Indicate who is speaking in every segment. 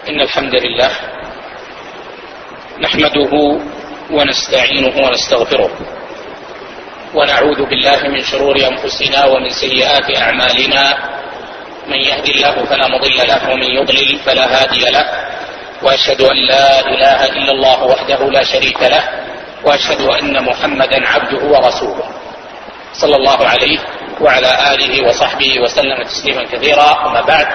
Speaker 1: إن الحمد لله نحمده ونستعينه ونستغفره ونعوذ بالله من شرور أنفسنا ومن سيئات أعمالنا. من يهد الله فلا مضل له ومن يضلل فلا هادي له، وأشهد أن لا إله إلا الله وحده لا شريك له، وأشهد أن محمدا عبده ورسوله صلى الله عليه وعلى آله وصحبه وسلم تسليما كثيرا. أما بعد،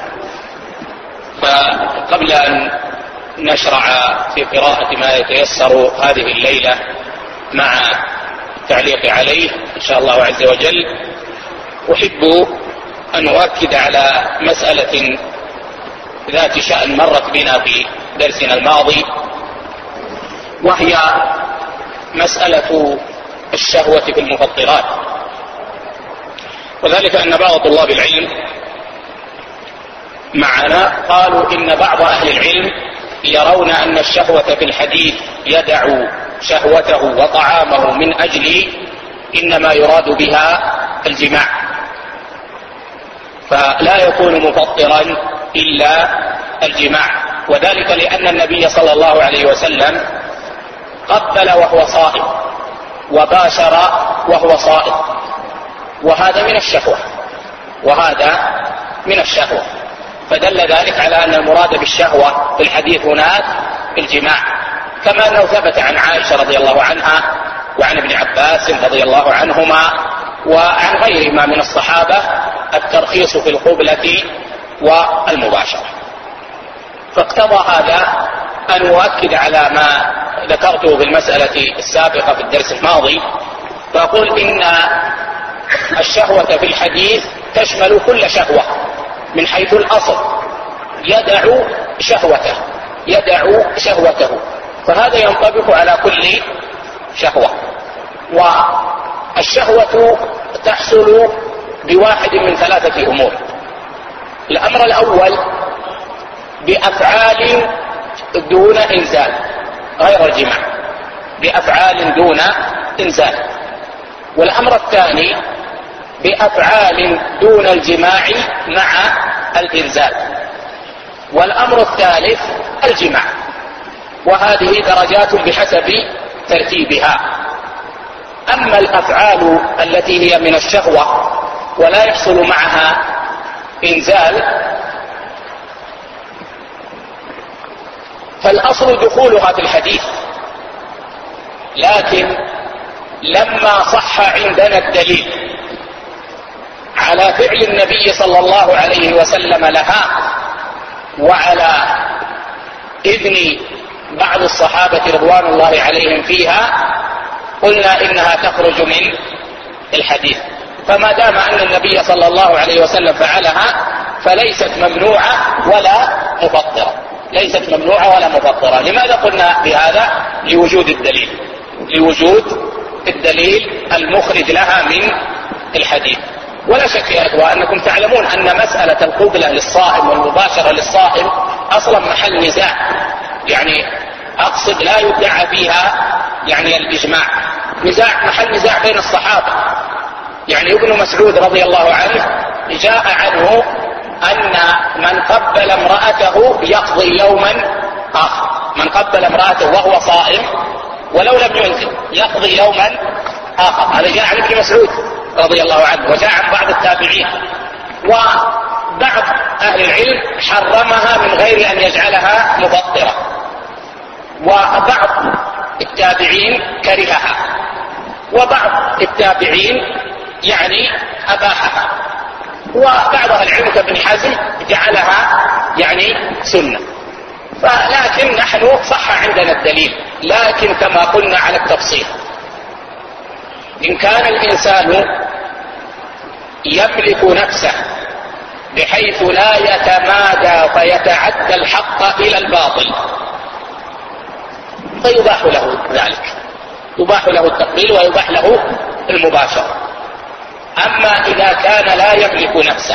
Speaker 1: فقبل أن نشرع في قراءة ما يتيسر هذه الليلة مع التعليق عليه إن شاء الله عز وجل، أحب أن أؤكد على مسألة ذات شأن مرت بنا في درسنا الماضي، وهي مسألة الشهوة في المفطرات. وذلك أن بعض طلاب العلم معنا قالوا إن بعض أهل العلم يرون أن الشهوة في الحديث يدع شهوته وطعامه من أجل إنما يراد بها الجماع، فلا يكون مفطرا إلا الجماع. وذلك لأن النبي صلى الله عليه وسلم قبل وهو صائم وباشر وهو صائم، وهذا من الشهوة، فدل ذلك على أن المراد بالشهوة في الحديث هناك الجماع، كما أنه ثبت عن عائشة رضي الله عنها وعن ابن عباس رضي الله عنهما وعن غيرهما من الصحابة الترخيص في القبلة والمباشرة. فاقتضى هذا أن أؤكد على ما ذكرته في المسألة السابقة في الدرس الماضي، فأقول إن الشهوة في الحديث تشمل كل شهوة من حيث الأصل، يدع شهوته، فهذا ينطبق على كل شهوة. والشهوة تحصل بواحد من ثلاثة أمور. الأمر الأول بأفعال دون إنزال غير الجماع، بأفعال دون إنزال. والأمر الثاني بأفعال دون الجماع مع الإنزال. والأمر الثالث الجماع، وهذه درجات بحسب ترتيبها. أما الأفعال التي هي من الشهوة ولا يحصل معها إنزال، فالأصل دخولها في الحديث، لكن لما صح عندنا الدليل على فعل النبي صلى الله عليه وسلم لها وعلى إذن بعض الصحابة رضوان الله عليهم فيها، قلنا إنها تخرج من الحديث. فما دام أن النبي صلى الله عليه وسلم فعلها فليست ممنوعة ولا مفطرة. لماذا قلنا بهذا؟ لوجود الدليل المخرج لها من الحديث. ولا شك يا إخوة أنكم تعلمون أن مسألة القبلة للصائم والمباشرة للصائم أصلا محل نزاع، يعني أقصد لا يدعى فيها يعني الإجماع، محل نزاع بين الصحابة. يعني ابن مسعود رضي الله عنه جاء عنه أن من قبل امرأته يقضي يوما آخر، من قبل امرأته وهو صائم ولو لم ينزل يقضي يوما آخر. هذا جاء عن ابن مسعود رضي الله عنه، وجاء عن بعض التابعين. وبعض أهل العلم حرمها من غير أن يجعلها مفطرة، وبعض التابعين كرهها، وبعض التابعين يعني أباحها، وبعض أهل العلم كابن حزم جعلها يعني سنة. لكن نحن صح عندنا الدليل، لكن كما قلنا على التفصيل. إن كان الإنسان يملك نفسه بحيث لا يتمادى فيتعدى الحق إلى الباطل فيباح له ذلك، يباح له التقبيل ويباح له المباشرة. أما إذا كان لا يملك نفسه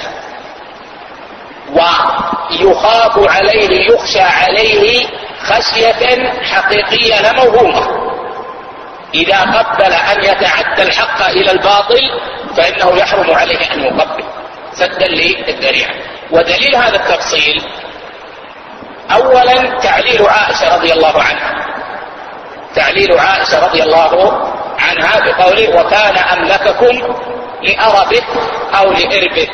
Speaker 1: ويخاف عليه يخشى عليه خشية حقيقية لا موهومة، إذا قبل أن يتعدى الحق إلى الباطل فإنه يحرم عليه أن يقبل سدا للذريعة. ودليل هذا التفصيل أولا تعليل عائشة رضي الله عنها، تعليل عائشة رضي الله عنها بقوله وكان أملككم لأربه أو لإربه،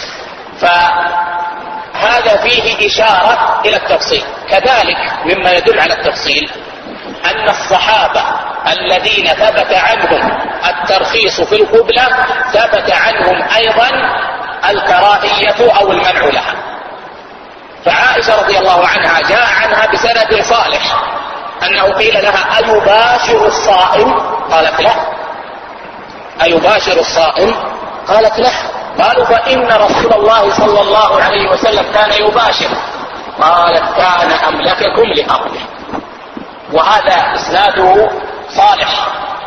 Speaker 1: فهذا فيه إشارة إلى التفصيل. كذلك مما يدل على التفصيل أن الصحابة الذين ثبت عنهم الترخيص في القبلة ثبت عنهم أيضا الكراهية أو المنع لها. فعائشة رضي الله عنها جاء عنها بسند صالح أنه قيل لها أيباشر الصائم؟ قالت لا. أيباشر الصائم؟ قالت لا. قالوا فإن رسول الله صلى الله عليه وسلم كان يباشر، قالت كان أملككم لأرضه. وهذا إسناده صالح،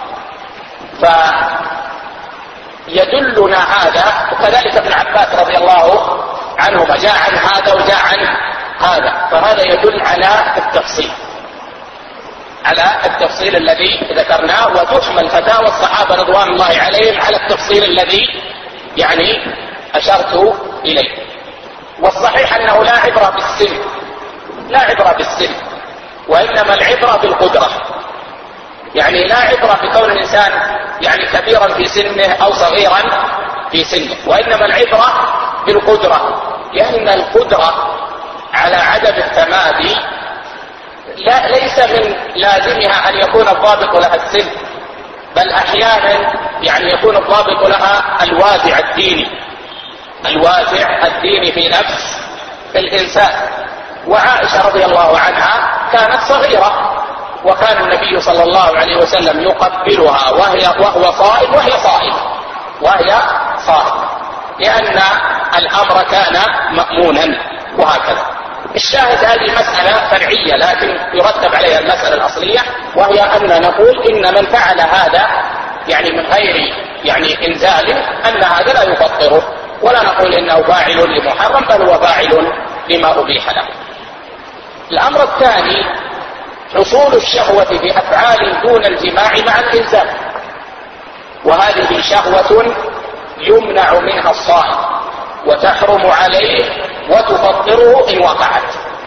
Speaker 1: فيدلنا هذا. وكذلك ابن عباس رضي الله عنهما جاء عن هذا وجاء عن هذا، فهذا يدل على التفصيل، على التفصيل الذي ذكرناه. وتحمل فتاوى الصحابة رضوان الله عليهم على التفصيل الذي يعني أشرت إليه. والصحيح أنه لا عبرة بالسن، لا عبرة بالسن، وإنما العبرة بالقدرة. يعني لا عبرة بكون الإنسان يعني كبيرا في سنه أو صغيرا في سنه، وإنما العبرة بالقدرة، لأن القدرة على عدم التمادي ليس من لازمها أن يكون الضابط لها السن، بل أحيانا يعني يكون الضابط لها الوازع الديني، الوازع الديني في نفس الإنسان. وعائشة رضي الله عنها كانت صغيرة، وكان النبي صلى الله عليه وسلم يقبلها وهو صائم وهي صائمة، لأن الأمر كان مأمونا. وهكذا الشاهد هذه مسألة فرعية لكن يرتب عليها المسألة الأصلية، وهي أن نقول إن من فعل هذا يعني من غير يعني إنزال أن هذا لا يفطره، ولا نقول إنه فاعل لمحرم، بل هو فاعل لما أبيح له. الأمر الثاني حصول الشهوة بأفعال دون الجماع مع الإنزال، وهذه شهوة يمنع منها الصائم وتحرم عليه وتفطره إن وقعت.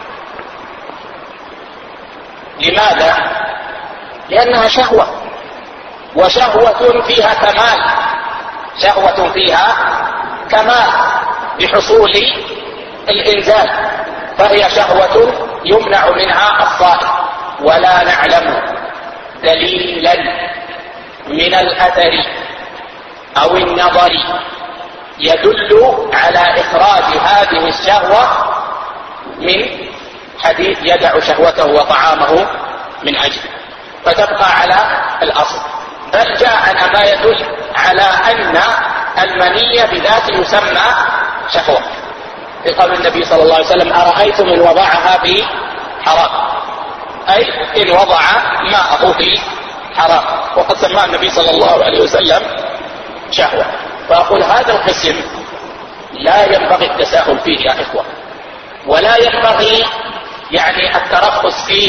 Speaker 1: لماذا؟ لأنها شهوة، وشهوة فيها كمال، شهوة فيها كمال بحصول الإنزال، فهي شهوة يمنع منها الصائم. ولا نعلم دليلا من الأثر أو النظر يدل على إخراج هذه الشهوة من حديث يدع شهوته وطعامه من أجله، فتبقى على الأصل. بل جاءنا ما يدل على أن المنية بذاته يسمى شهوة، في قول النبي صلى الله عليه وسلم أرأيتم إن وضعها في حرام، أي إن وضع ماءه في حرام، وقد سماه النبي صلى الله عليه وسلم شهوة. فأقول هذا القسم لا ينبغي التساهل فيه يا إخوة، ولا ينبغي يعني الترخص فيه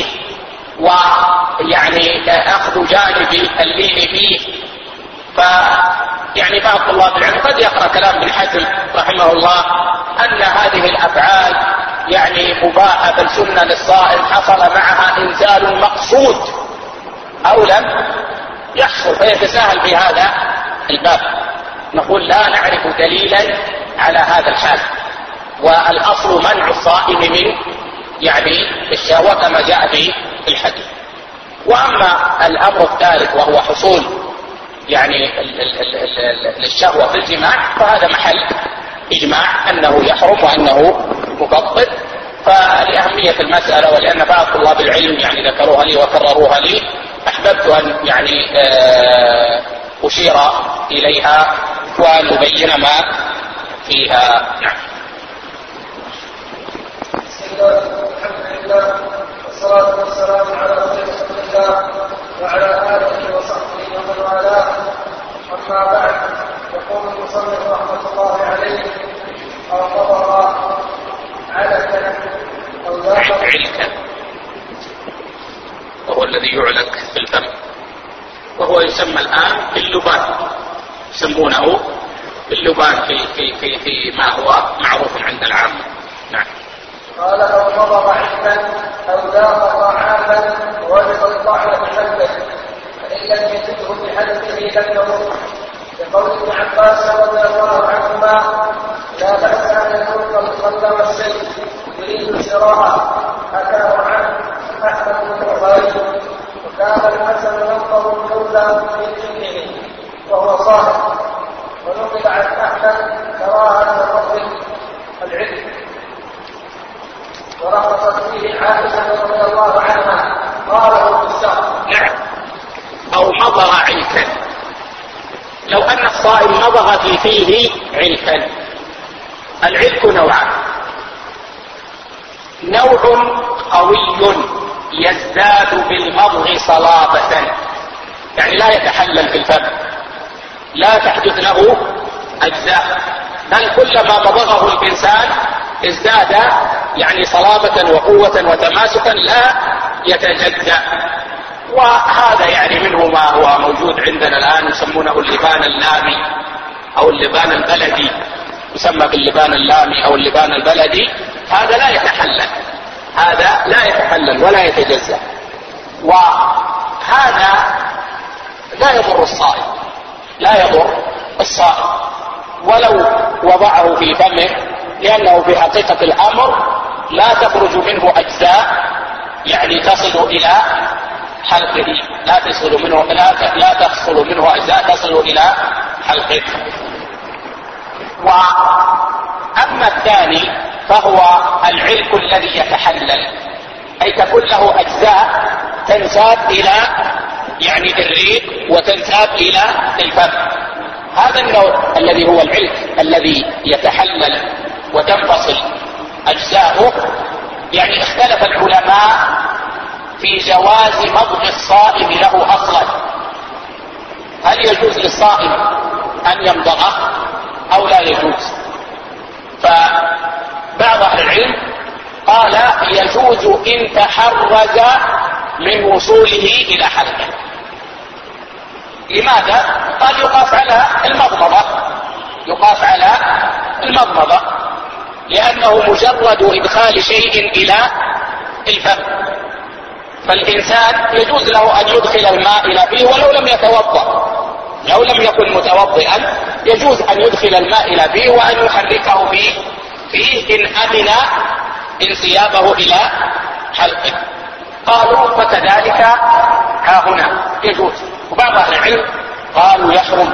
Speaker 1: ويعني أخذ جانب اللين فيه. فيعني بعض طلاب العلم قد يقرأ كلام ابن حزم رحمه الله أن هذه الأفعال يعني مباحة بل سنة للصائم حصل معها إنزال مقصود أو لم يحصل، فيتساهل في هذا الباب. نقول لا نعرف دليلا على هذا الحال، والأصل منع الصائم من يعني الشهوة كما جاء في الحديث. وأما الأمر الثالث وهو حصول يعني للشهوة في الجماع، فهذا محل إجماع أنه يحرم وأنه مبطل. فلأهمية المسألة ولأن بعض طلاب العلم يعني ذكروها لي وكرروها لي، أحببت أن يعني أشير إليها وأن أبين ما فيها. نعم.
Speaker 2: الحمد لله والصلاة والسلام على رسول الله وعلى آله وصحبه ومن والاه. أما بعد، يقول المصنف رحمة الله عليه: أو قبر علكا أو
Speaker 1: علكا، وهو الذي يعلق في الفم، وهو يسمى الآن باللبان، يسمونه باللبان في ما هو معروف عند العامة. نعم.
Speaker 2: قال: أو قبر عيبا أو ذاق طعاما وجد الطعم بحلقه فإن لم يجده بحلقه لم يضر. لقول ابن عباس رضي الله عنهما: لا بأس أن يذوق الخل والسيف يريد الشراء. حكاه عنه أحمد بن عبيد. وكان الحسن ينقض الكل في جنه وهو صاحب. ونقل عن أحمد كراهة الرجل العلم ورخصت فيه عائشة رضي الله عنها قاله بالشر.
Speaker 1: نعم. أو مضغ علكا، لو أن الصائم مضغ في فيه علكا. العلك نوعان: نوع قوي يزداد بالمضغ صلابة، يعني لا يتحلل في الفم، لا تحدث له أجزاء، بل كلما مضغه الإنسان ازداد يعني صلابة وقوة وتماسكا لا يتجزأ. وهذا يعني منه ما هو موجود عندنا الآن يسمونه اللبان اللامي أو اللبان البلدي، يسمى باللبان اللامي أو اللبان البلدي. هذا لا يتحلل، هذا لا يتحلل ولا يتجزأ، وهذا لا يضر الصائم، لا يضر الصائم ولو وضعه في فمه، لأنه في حقيقة الأمر لا تخرج منه أجزاء يعني تصل إلى حلقه، لا تحصل منه أجزاء تصل إلى حلقه. وأما الثاني فهو العلك الذي يتحلل، أي تكون له أجزاء تنساب إلى يعني الريق وتنساب إلى الفم. هذا النوع الذي هو العلك الذي يتحلل وتنفصل أجزاؤه، يعني اختلف العلماء في جواز مضغ الصائم له أصلا. هل يجوز للصائم أن يمضغه أو لا يجوز؟ فبعض أهل العلم قال يجوز إن تحرز من وصوله إلى حلقه. لماذا؟ قال يقاس على المضمضة، يقاس على المضمضة، لأنه مجرد إدخال شيء إلى الفم، فالإنسان يجوز له أن يدخل الماء إلى فيه ولو لم يتوضأ، لو لم يكن متوضئا يجوز أن يدخل الماء إلى فيه وأن يحركه فيه إن أمن انسيابه إلى حلقه. قالوا فكذلك ها هنا يجوز. وبعض أهل العلم قالوا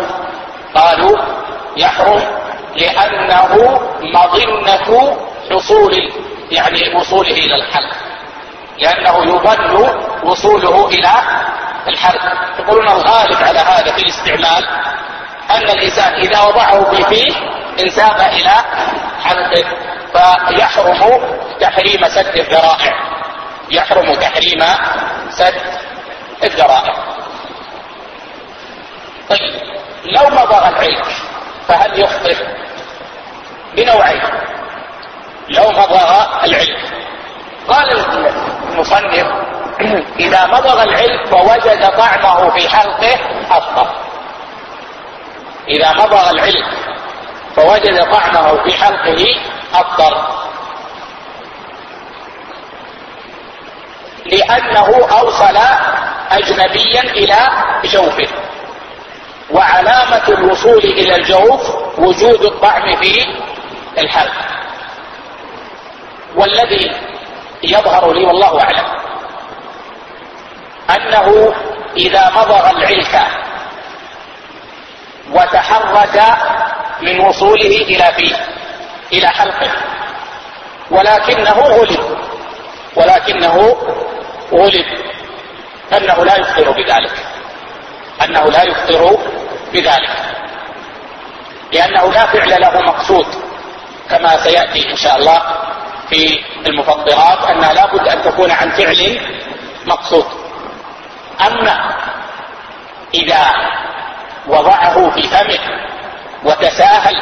Speaker 1: يحرم لأنه مظنة حصول يعني وصوله إلى الحلق، لأنه يظن وصوله إلى الحلق. يقولون الغالب على هذا في الاستعمال أن الإنسان إذا وضعه في فيه انساب إلى حلقه، فيحرم تحريم سد الذرائع، يحرم تحريم سد الذرائع. طيب لو مضغ العلك فهل يفطر؟ بنوعين. لو مضغ العلك قال المصنف إذا مضغ العلك فوجد طعمه في حلقه أفطر. إذا مضغ العلك فوجد طعمه في حلقه أفطر، لأنه أوصل أجنبيا إلى جوفه، وعلامة الوصول إلى الجوف وجود الطعم في الحلق. والذي يظهر لي والله أعلم أنه إذا مضغ العلك وتحرز من وصوله إلى فيه إلى حلقه ولكنه غلب أنه لا يفطر بذلك، لأنه لا فعل له مقصود، كما سيأتي إن شاء الله في المفطرات أنها لا بد أن تكون عن فعل مقصود. أما إذا وضعه في فمه وتساهل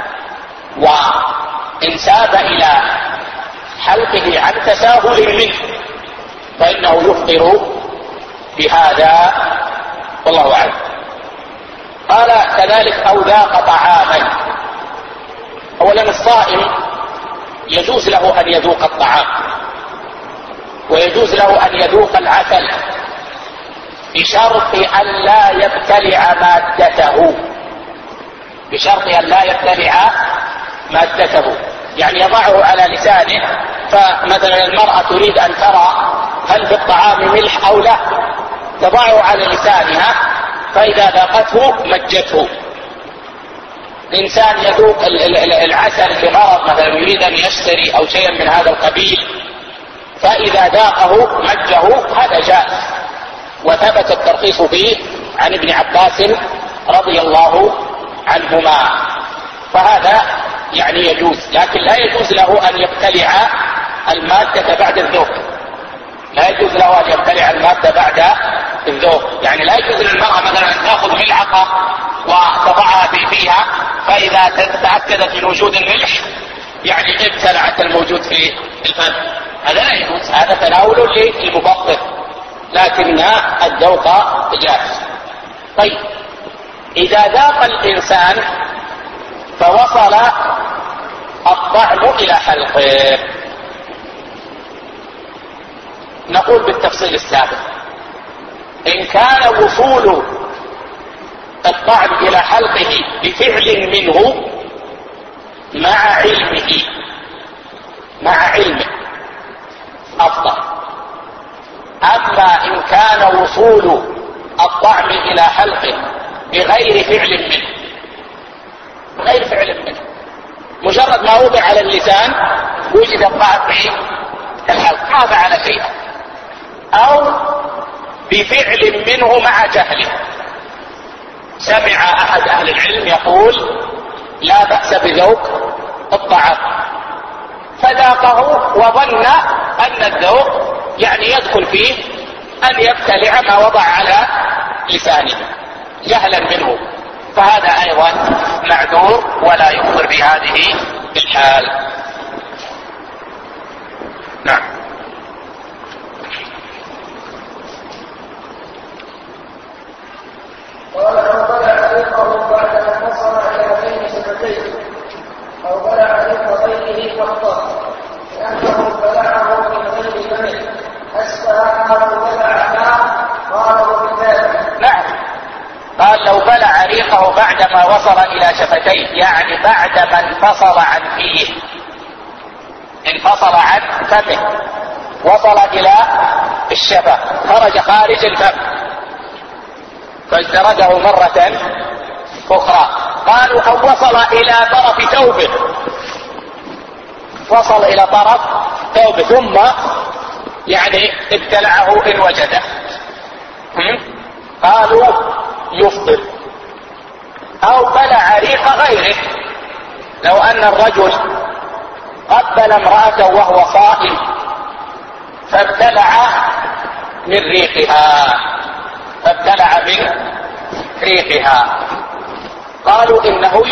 Speaker 1: وانساب إلى حلقه عن تساهل منه فإنه يفطر بهذا والله أعلم. قال كذلك أو ذاق طعاما. أولا الصائم يجوز له أن يذوق الطعام، يجوز له أن يذوق العسل بشرط أن لا يبتلع مادته، بشرط أن لا يبتلع مادته، يعني يضعه على لسانه. فمثلا المرأة تريد أن ترى هل في الطعام ملح أو لا، تضعه على لسانها، فإذا ذاقته مجته. الإنسان يذوق العسل لغرض مثلا يريد أن يشتري أو شيئا من هذا القبيل، فإذا ذاقه مجه، هذا جائز، وثبت الترخيص فيه عن ابن عباس رضي الله عنهما، فهذا يعني يجوز. لكن لا يجوز له أن يبتلع المادة بعد الذوق، لا يجوز له أن يبتلع المادة بعد الذوق. يعني لا يجوز للمرأة مثلا أن تأخذ ملعقة وتضعها في فيها، فإذا تأكدت من وجود الملح يعني ابتلعت الموجود في الفم، هذا لا يجوز، هذا تناول للمبطل، لكن الذوق جائز. طيب إذا ذاق الإنسان فوصل الطعم إلى حلقه، نقول بالتفصيل السابق: إن كان وصول الطعم إلى حلقه بفعل منه مع علمه أفضل. أما إن كان وصول الطعم إلى حلقه بغير فعل منه، مجرد ما وضع على اللسان وجد الطعم في الحلق، ما فعل شيئا، أو بفعل منه مع جهله. سمع أحد أهل العلم يقول لا بأس بذوق الطعام، فذاقه وظن أن الذوق يعني يدخل فيه أن يبتلع ما وضع على لسانه جهلا منه، فهذا أيضا معذور ولا يفطر في هذه الحال. نعم.
Speaker 2: قال: لو بلع ريقه بعد ان وصل الى بين شفتيه او بلع ريق غيره فاحتر، لانه بلعه من غير فمه، اشبه انه بلع ماء قاله بذلك.
Speaker 1: نعم. قال: لو بلع ريقه بعدما وصل الى شفتيه، يعني بعدما انفصل عن فيه، انفصل عن فمه، وصل الى الشفة، خرج خارج الفم فاجترده مرة أخرى. قالوا: أو وصل إلى طرف ثوبه، وصل إلى طرف ثوبه ثم يعني ابتلعه إن وجده، قالوا يفطر. أو بلع ريق غيره، لو أن الرجل قبل امرأته وهو صائم فابتلع من ريقها، قالوا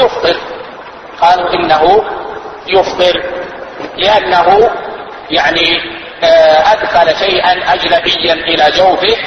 Speaker 1: إنه يفطر، لأنه يعني أدخل شيئا أجنبيا إلى جوفه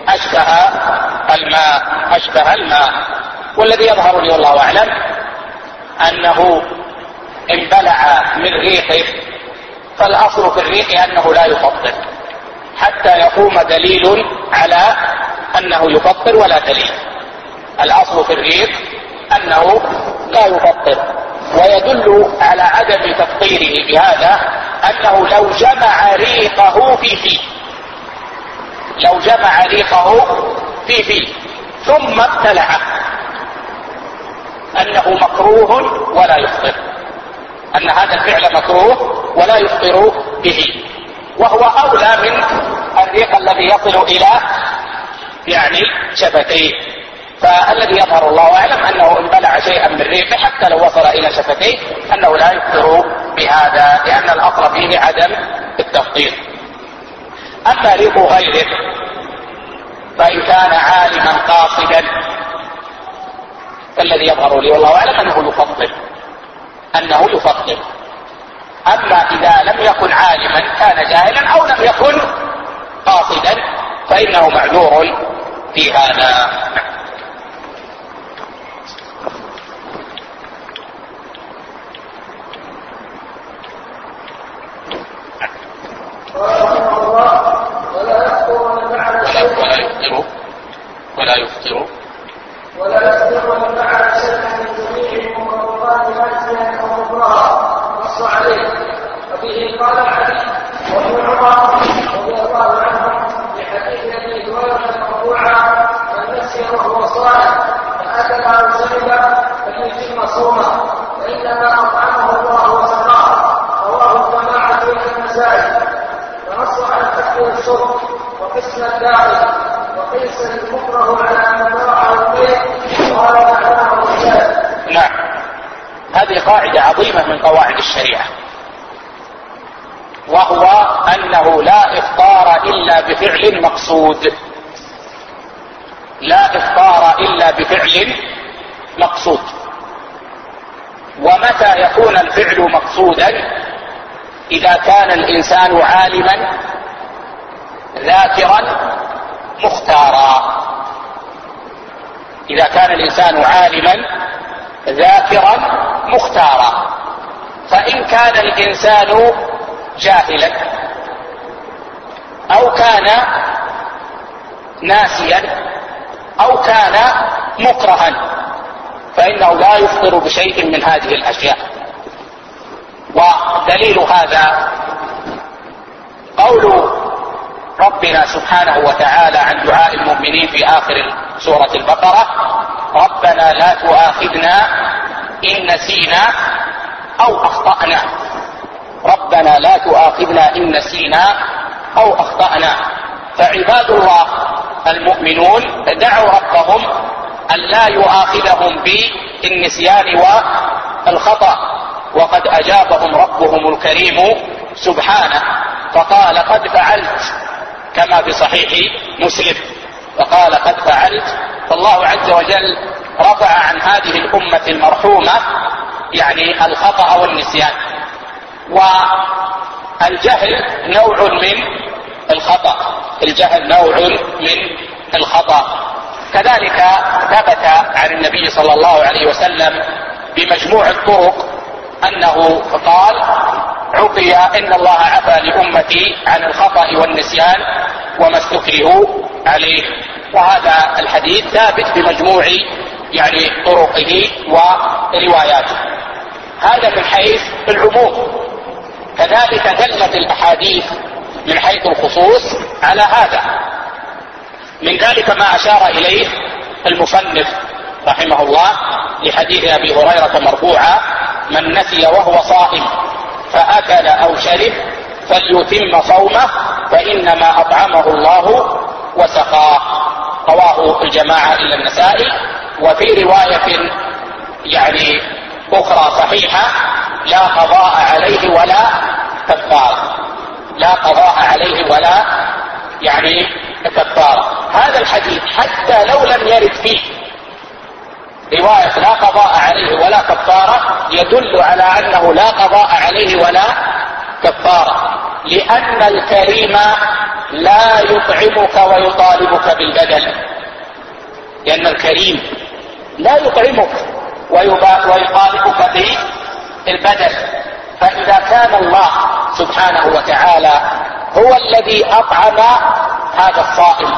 Speaker 1: أشبه الماء. والذي يظهر لي والله أعلم أنه إن بلع من ريقه فالأصل في الريق أنه لا يفطر حتى يقوم دليل على أنه يفطر، ولا دليل. الأصل في الريق أنه لا يفطر، ويدل على عدم تفطيره بهذا أنه لو جمع ريقه في فيه ثم ابتلعه أنه مكروه ولا يفطر، أن هذا الفعل مكروه ولا يفطر به، وهو أولى من الريق الذي يصل إلى يعني شفتيه. فالذي يظهر الله أعلم أنه إن بلع شيئا من ريقه حتى لو وصل إلى شفتيه أنه لا يفطر بهذا، لأن الأصل فيه عدم التفطير. أما ريق غيره فإن كان عالما قاصدا فالذي يظهر لي والله أعلم أنه يفطر. أما إذا لم يكن عالما كان جاهلا أو لم يكن قاصدا فإنه معذور في هذا.
Speaker 2: قال رحمه الله: الصبح، وقسم الداعي، وقيس المكره على من راعى البيت وهذا معناه الرجال.
Speaker 1: نعم، هذه قاعدة عظيمة من قواعد الشريعة، وهو أنه لا إفطار إلا بفعل مقصود. لا إفطار إلا بفعل مقصود. ومتى يكون الفعل مقصودا؟ إذا كان الإنسان عالما ذاكرا مختارا. إذا كان الإنسان عالما ذاكرا مختارا. فإن كان الإنسان جاهلا أو كان ناسيا أو كان مكرها فإنه لا يفطر بشيء من هذه الأشياء. ودليل هذا قول ربنا سبحانه وتعالى عن دعاء المؤمنين في آخر سورة البقرة: ربنا لا تؤاخذنا إن نسينا أو أخطأنا. ربنا لا تؤاخذنا إن نسينا أو أخطأنا. فعباد الله المؤمنون دعوا ربهم أن لا يؤاخذهم بالنسيان والخطأ، وقد أجابهم ربهم الكريم سبحانه فقال: قد فعلت، كما في صحيح مسلم، فقال: قد فعلت. فالله عز وجل رفع عن هذه الأمة المرحومة يعني الخطأ والنسيان. والجهل نوع من الخطأ، الجهل نوع من الخطأ. كذلك ثبت عن النبي صلى الله عليه وسلم بمجموع الطرق أنه قال: عفي إن الله عفى لأمتي عن الخطأ والنسيان وما استكرهوا عليه. وهذا الحديث ثابت بمجموع يعني طرقه ورواياته. هذا من حيث العموم. كذلك دلت الأحاديث من حيث الخصوص على هذا. من ذلك ما أشار إليه المصنف رحمه الله لحديث أبي هريرة مرفوعا: من نسي وهو صائم فأكل أو شرب فليتم صومه فإنما أطعمه الله وسقاه. رواه الجماعة إلا النسائي. وفي رواية يعني أخرى صحيحة: لا قضاء عليه ولا كفارة. لا قضاء عليه ولا يعني كفارة. هذا الحديث حتى لو لم يرد فيه رواية لا قضاء عليه ولا كفارة يدل على أنه لا قضاء عليه ولا كفارة، لأن الكريم لا يطعمك ويطالبك بالبدل. لأن الكريم لا يطعمك ويطالبك بالبدل. فإذا كان الله سبحانه وتعالى هو الذي أطعم هذا الصائم،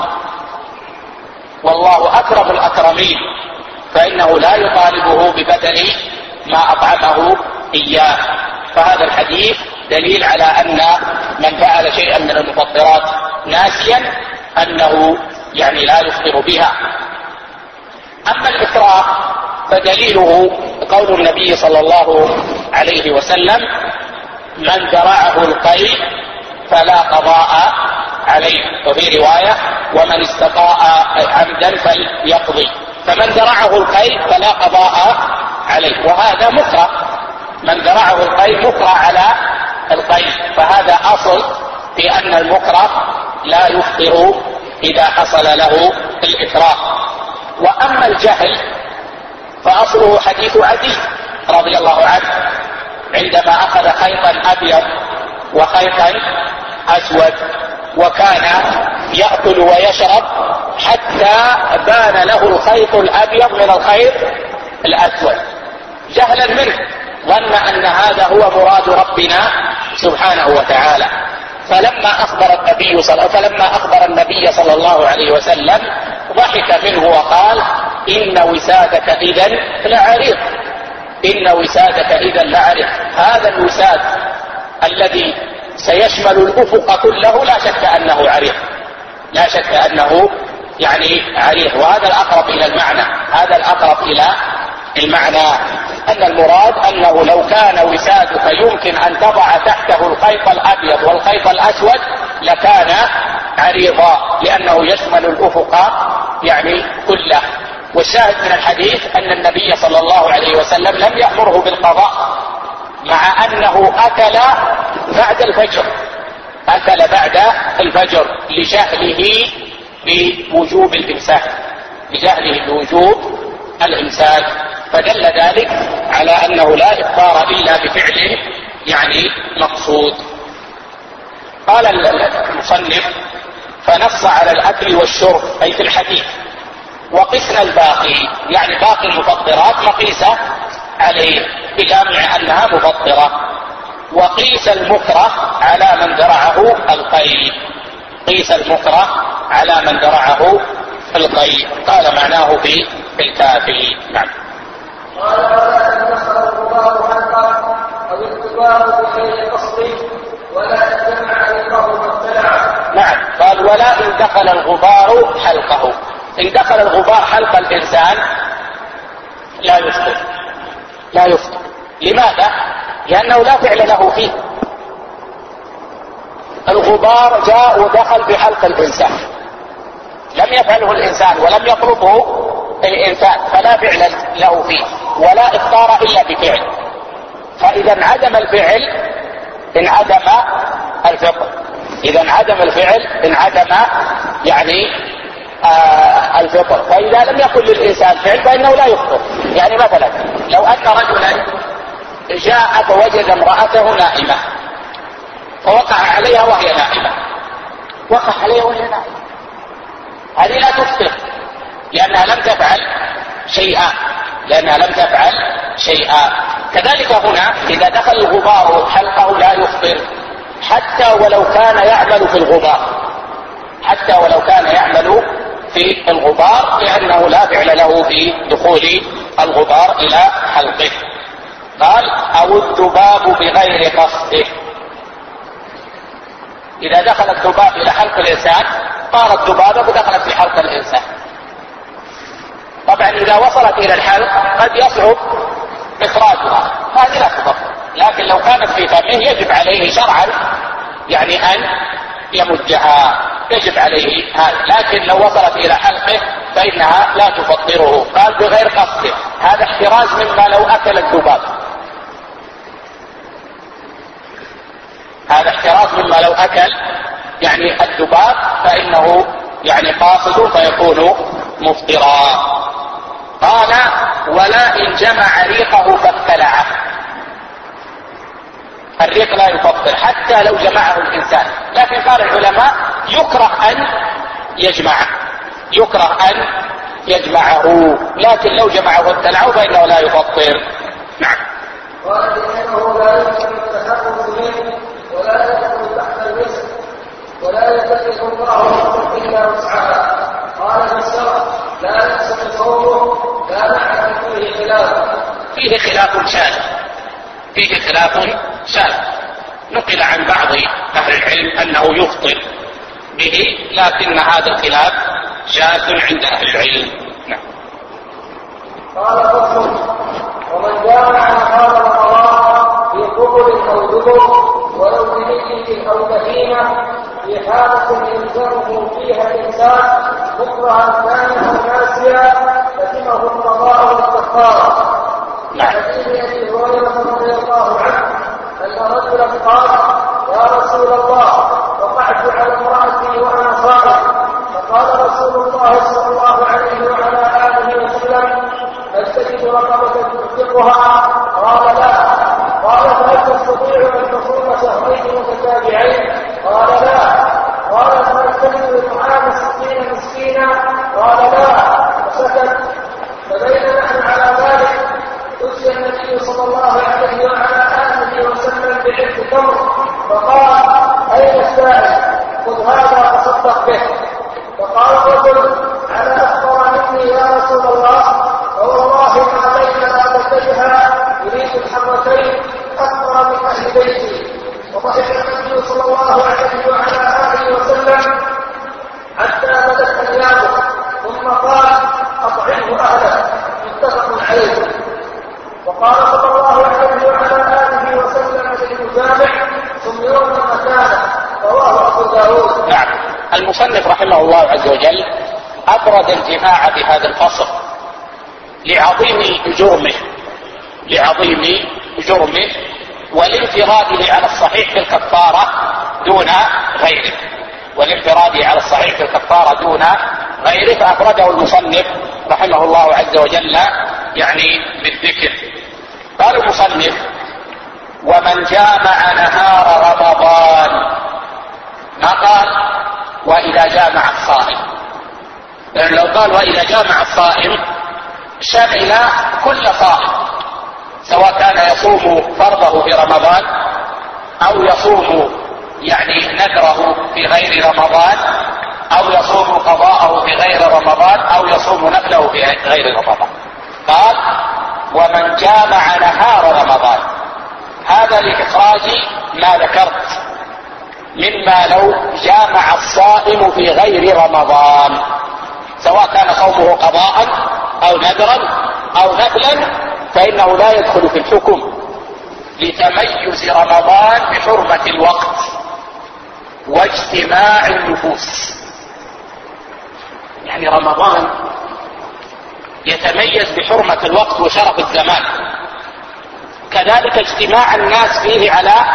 Speaker 1: والله أكرم الأكرمين، فإنه لا يطالبه ببدل ما أطعمه إياه. فهذا الحديث دليل على أن من فعل شيئا من المفطرات ناسيا أنه يعني لا يفطر بها. أما الإكراه فدليله قول النبي صلى الله عليه وسلم: من درعه القيء فلا قضاء عليه. وفي رواية: ومن استقاء عمدا فليقضي. فمن درعه القيء فلا قضاء عليه، وهذا مكره. من درعه القيء مكره على القيء، فهذا أصل في أن المكره لا يفطر إذا حصل له الإكراه. وأما الجهل فأصله حديث عدي رضي الله عنه عندما أخذ خيطا أبيض وخيطا أسود، وكان يأكل ويشرب حتى بان له الخيط الأبيض من الخيط الأسود، جهلا منه، ظن أن هذا هو مراد ربنا سبحانه وتعالى. فلما أخبر النبي صلى الله عليه وسلم ضحك منه وقال: إن وسادك إذن لعريض. إن وسادك إذن لعريض. هذا الوساد الذي سيشمل الأفق كله لا شك أنه عريض، لا شك أنه يعني عريض. وهذا الأقرب إلى المعنى، هذا الأقرب إلى المعنى، أن المراد أنه لو كان وسادك يمكن أن تضع تحته الخيط الأبيض والخيط الأسود لكان عريضا، لأنه يشمل الأفق يعني كله. والشاهد من الحديث أن النبي صلى الله عليه وسلم لم يأمره بالقضاء، مع أنه أكل بعد الفجر، أكل بعد الفجر لجهله بوجوب الإمساك، لجهله بوجوب الإمساك، فدل ذلك على أنه لا إفطار إلا بفعل يعني مقصود. قال المصنف: فنص على الأكل والشرب أي في الحديث، وقسنا الباقي يعني باقي المفطرات مقيسة عليه بجامع أنها مفطرة. وقيس المكره على من درعه القيد، قيس المكره على من درعه القيد، قال معناه في الكافي. نعم.
Speaker 2: قال: ولا ان دخل الغبار حلقه او الغبار بغير قصد ولا اجتمع علقه فابتلع.
Speaker 1: نعم. قال: ولا ان دخل الغبار حلقه، ان دخل الغبار حلق الانسان لا يفطر، لا يفطر. لماذا؟ لانه لا فعل له فيه. الغبار جاء ودخل في حلق الانسان، لم يفعله الانسان ولم يطلبه الانسان، فلا فعل له فيه ولا افطار الا بفعل. فاذا انعدم الفعل انعدم الفطر، اذا انعدم الفعل انعدم يعني الفطر. فاذا لم يكن للانسان فعل فانه لا يفطر. يعني مثلا لو ان رجلا جاء فوجد امرأته نائمة فوقع عليها وهي نائمة، وقع عليها وهي نائمة، هذه لا تفطر لأنها لم تفعل شيئا، لأنها لم تفعل شيئا. كذلك هنا إذا دخل الغبار حلقه لا يفطر، حتى ولو كان يعمل في الغبار، حتى ولو كان يعمل في الغبار، لأنه لا فعل له في دخول الغبار إلى حلقه. قال: أو الذباب بغير قصده، إذا دخل الذباب إلى حلق الإنسان طارت ذبابة ودخلت في حلق الإنسان. طبعا إذا وصلت إلى الحلق قد يصعب إخراجها، هذه لا تضر، لكن لو كانت في فمه يجب عليه شرعا يعني أن يمجها، يجب عليه هذا. لكن لو وصلت إلى حلقه فإنها لا تفطره. قال: بغير قصده، هذا احتراز مما لو أكل الذباب، هذا احتراز مما لو أكل يعني الذباب فإنه يعني قاصد فيكون مفطرا. قال: ولا إن جمع ريقه فابتلعه، الريق لا يفطر حتى لو جمعه الإنسان، لكن قال العلماء يكره أن يجمعه، يكره أن يجمعه، لكن لو جمعه وابتلعه فإنه لا يفطر. نعم.
Speaker 2: قال: لأنه لا يمكن التحرك منه ولا يدخل تحت الرزق ولا يتخذ الله إلا وسعها. قال: في الشرع لا يحسن صومه، لا نعلم فيه خلاف،
Speaker 1: فيه خلاف شاذ، فيه خلاف شاذ، نقل عن بعض أهل العلم أنه يفطر به، لكن هذا الخلاف شاذ عند أهل العلم. نعم.
Speaker 2: قال: فصل: ومن جامع مقام رمضان في قبل أو دبر ولو بميت أو بهيمة في حالة يلزمه فيها الإنسان مكرها كان أو ناسيا لزمه القضاء والكفارة. حديث أبي هريرة رضي الله عنه أن رجلا قال: يا رسول الله، وقعت على امرأتي وأنا صائم. فقال رسول الله صلى الله عليه وعلى آله وسلم: هل تجد رقبة تعتقها؟ قال: لا. قال: فهل تستطيع أن تصوم شهرين متتابعين؟ قال: لا. قال: فهل تجد إطعام 60 مسكينا؟ قال: لا. فسكت. فبين نحن على ذلك أتي النبي صلى الله عليه وعلى آله وسلم بعلم تمر، فقال: أين السائل؟ خذ هذا فصدق به. فقال الرجل: على أخبر مني يا رسول الله، فوالله ما بين أبتدها يريد الحرتين أكبر من أهل بيتي. وضحك النبي صلى الله عليه وعلى آله وسلم حتى بدت أيامه، ثم قال: أطعمه أهله، متفق عليه. وقال صلى الله عليه وعلى آله وسلم للمجامع: ثم يوم مكانه، رواه أبو داود.
Speaker 1: نعم. المصنف رحمه الله عز وجل أبرد الجماع بهذا الفصل لعظيم جرمه والانفراده على الصحيح في الكفارة دون غيره، فأفرده المصنف رحمه الله عز وجل يعني بالذكر. قال المصنف: ومن جامع نهار رمضان، ما قال وإذا جامع الصائم، لأن لو قال وإذا جامع الصائم شمل كل صائم، سواء كان يصوم فرضه في رمضان أو يصوم يعني نذره في غير رمضان أو يصوم قضاءه في غير رمضان أو يصوم نفله في غير رمضان. قال: ومن جامع نهار رمضان، هذا لإخراج ما ذكرت مما لو جامع الصائم في غير رمضان، سواء كان صومه قضاء أو نذرا أو نفلا، فإنه لا يدخل في الحكم لتميز رمضان بحرمة الوقت واجتماع النفوس. يعني رمضان يتميز بحرمة الوقت وشرف الزمان، كذلك اجتماع الناس فيه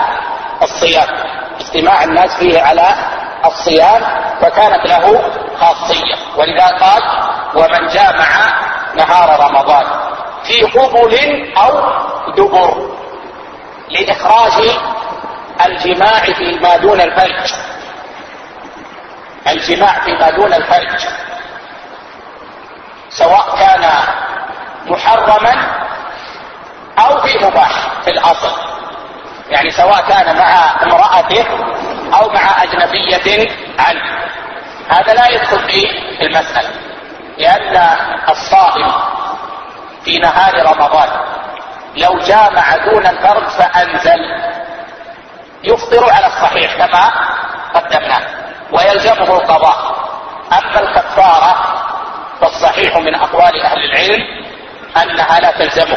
Speaker 1: على الصيام، فكانت له خاصية. ولذا قال: ومن جامع نهار رمضان في قبل أو دبر، لإخراج الجماع فيما دون الفرج، سواء كان محرما أو في مباح في الأصل، يعني سواء كان مع امرأته أو مع أجنبية عنه، هذا لا يدخل في المسألة، لأن الصائم في نهار رمضان لو جامع دون الفرج فأنزل يفطر على الصحيح كما قدمناه ويلزمه القضاء. أما الكفارة فالصحيح من أقوال أهل العلم أنها لا تلزمه،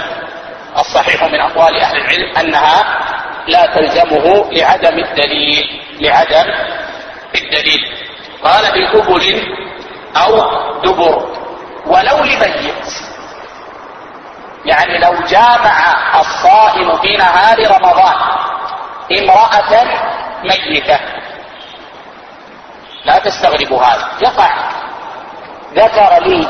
Speaker 1: لعدم الدليل. قال: بقبل أو دبر ولو لميت، يعني لو جامع الصائم في نهار رمضان امرأة ميتة، لا تستغربوا هذا، يقع. ذكر لي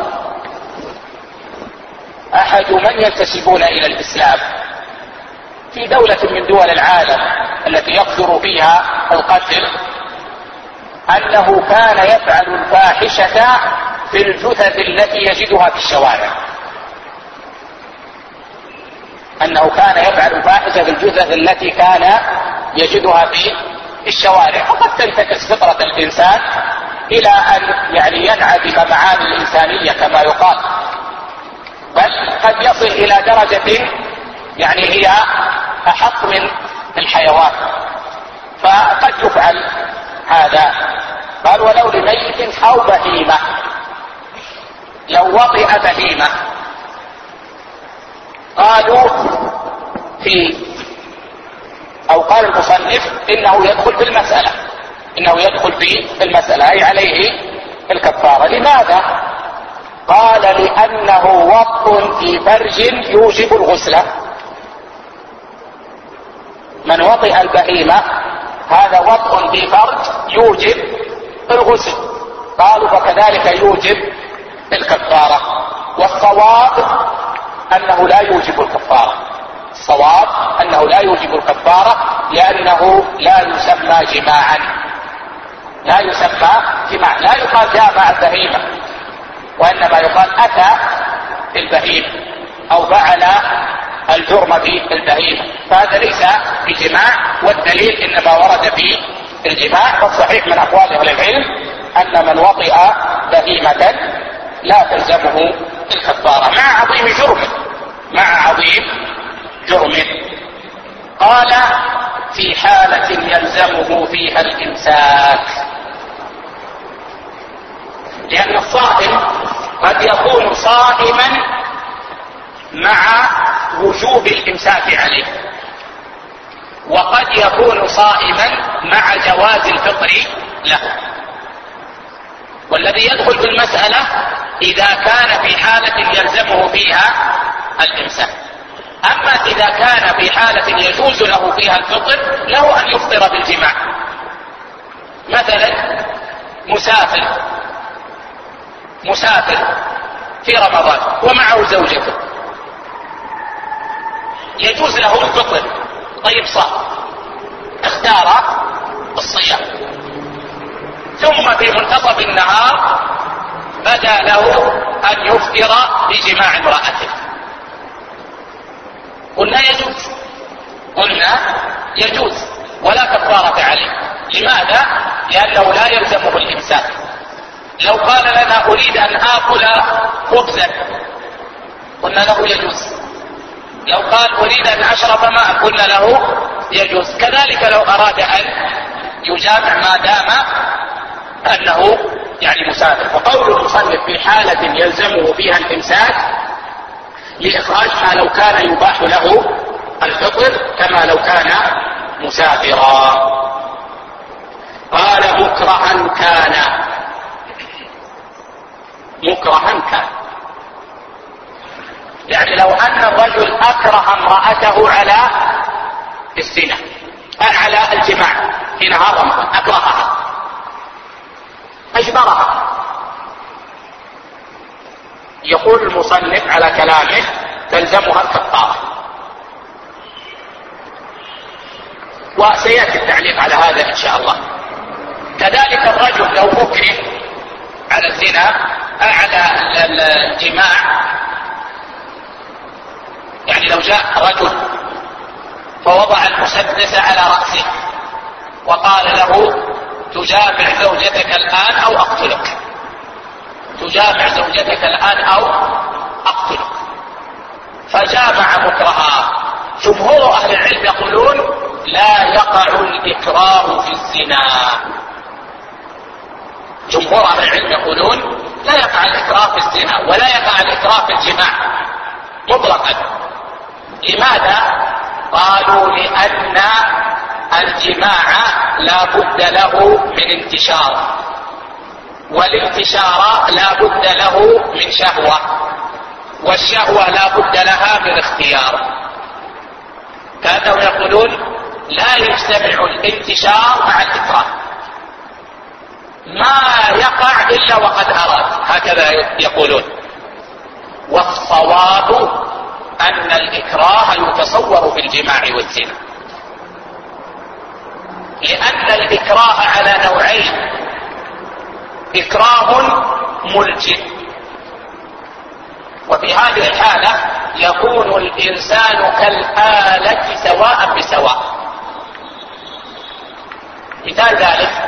Speaker 1: أحد من ينتسبون إلى الإسلام في دولة من دول العالم التي يقدر فيها القتل أنه كان يفعل الفاحشة في الجثث التي يجدها في الشوارع، في الشوارع، وقد تنتكس فطرة الإنسان إلى أن يعني ينعدم معاني الإنسانية كما يقال، بل قد يصل إلى درجة يعني هي أحق من الحيوان، فقد يفعل هذا. قال: ولو لميت أو بهيمة، لو وطئ بهيمة. قالوا قال المصنف إنه يدخل في المسألة، أي عليه الكفارة. لماذا؟ قال: لأنه وطء في فرج يوجب الغسل. من وطئ البهيمة هذا وطء في فرج يوجب الغسل، قالوا فكذلك يوجب الكفارة. والصواب أنه لا يوجب الكفارة، لأنه لا يسمى جماعا، لا يقال جامع البهيمة، وإنما يقال أتى البهيمة أو فعل الجرم في البهيمة، فهذا ليس بجماع، والدليل إنما ورد في الجماع. فالصحيح من أقوال أهل العلم أن من وطئ بهيمة لا تلزمه الكفارة مع عظيم جرمه. قال: في حالة يلزمه فيها الإمساك، لأن الصائم قد يكون صائما مع وجوب الإمساك عليه، وقد يكون صائما مع جواز الفطر له. والذي يدخل في المسألة إذا كان في حالة يلزمه فيها الإمساك. أما إذا كان في حالة يجوز له فيها الفطر له أن يفطر بالجماع. مثلا مسافر في رمضان ومعه زوجته، يجوز له الفطر، طيب صار اختار الصيام، ثم في منتصف النهار بدا له أن يفطر بجماع امرأته، قلنا يجوز ولا كفارة عليه. لماذا؟ لأنه لا يلزمه الإمساك. لو قال لنا أريد أن آكل خبزا قلنا له يجوز، لو قال أريد أن أشرب ماء قلنا له يجوز. كذلك لو أراد أن يجامع ما دام أنه مسافر. وقول المصنف في حالة يلزمه فيها الإمساك لإخراج ما لو كان يباح له الفطر كما لو كان مسافرا. قال مكرها كان، يعني لو أن الرجل أكره امرأته على الزنا، على الجماع في نهار رمضان، أكرهها أجبرها، يقول المصنف على كلامه تلزمها الكفارة. وسيأتي التعليق على هذا إن شاء الله. كذلك الرجل لو أكره على الزنا على الجماع، يعني لو جاء رجل فوضع المسدس على رأسه وقال له تجامع زوجتك الآن أو أقتلك، تجامع زوجتك الآن أو أقتلك، فجامع مكرها. جمهور أهل العلم يقولون لا يقع الإكراه في الزنا. جمهور أهل العلم يقولون لا يقع الإكراه في الزنا ولا يقع الإكراه في الجماع مطلقا. لماذا؟ قالوا لأن الجماع لا بد له من انتشار، والانتشار لا بد له من شهوة، والشهوة لا بد لها من اختيار. كانوا يقولون لا يجتمع الانتشار مع الإكراه، ما يقع إلا وقد أراد، هكذا يقولون. والصواب أن الإكراه يتصور في الجماع والزنا، لأن الإكراه على نوعين: إكراه ملجئ، وفي هذه الحالة يكون الإنسان كالآلة سواء بسواء. مثال ذلك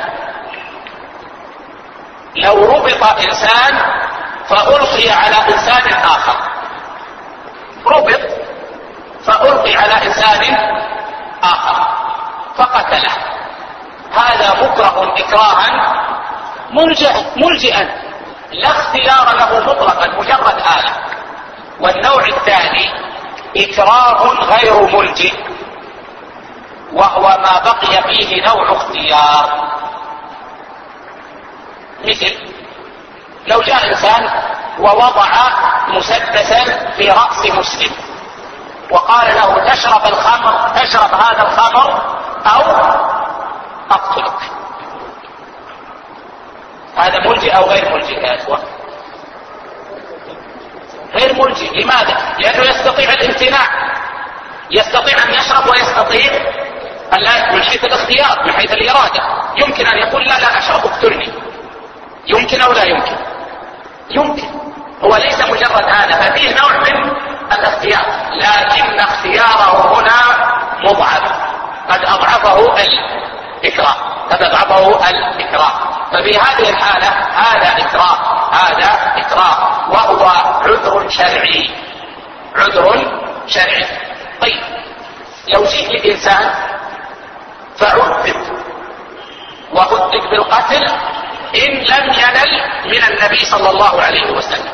Speaker 1: لو ربط إنسان فألقي على إنسان آخر، ربط فألقي على إنسان آخر فقتله، هذا مكره إكراها ملجئا لا اختيار له مطلقا، مجرد آلة. والنوع الثاني إكراه غير ملجئ، وهو ما بقي فيه نوع اختيار. مثل لو جاء إنسان ووضع مسدسا في رأس مسلم وقال له تشرب هذا الخمر أو أقتلك، هذا ملجئ أو غير ملجئ يا إخوة؟ غير ملجئ. لماذا؟ لأنه يستطيع الامتناع، يستطيع أن يشرب ويستطيع من حيث الاختيار، من حيث الإرادة. يمكن أن يقول لا أشرب اقتلني، يمكن أو لا يمكن؟ يمكن. هو ليس مجرد آلة، ففيه نوع من الاختيار، لكن اختياره هنا مضعف، قد أضعفه الإكراه. ففي هذه الحالة هذا إكراه وهو عذر شرعي. طيب لو جئت لإنسان فعذب وهدد بالقتل إن لم ينل من النبي صلى الله عليه وسلم،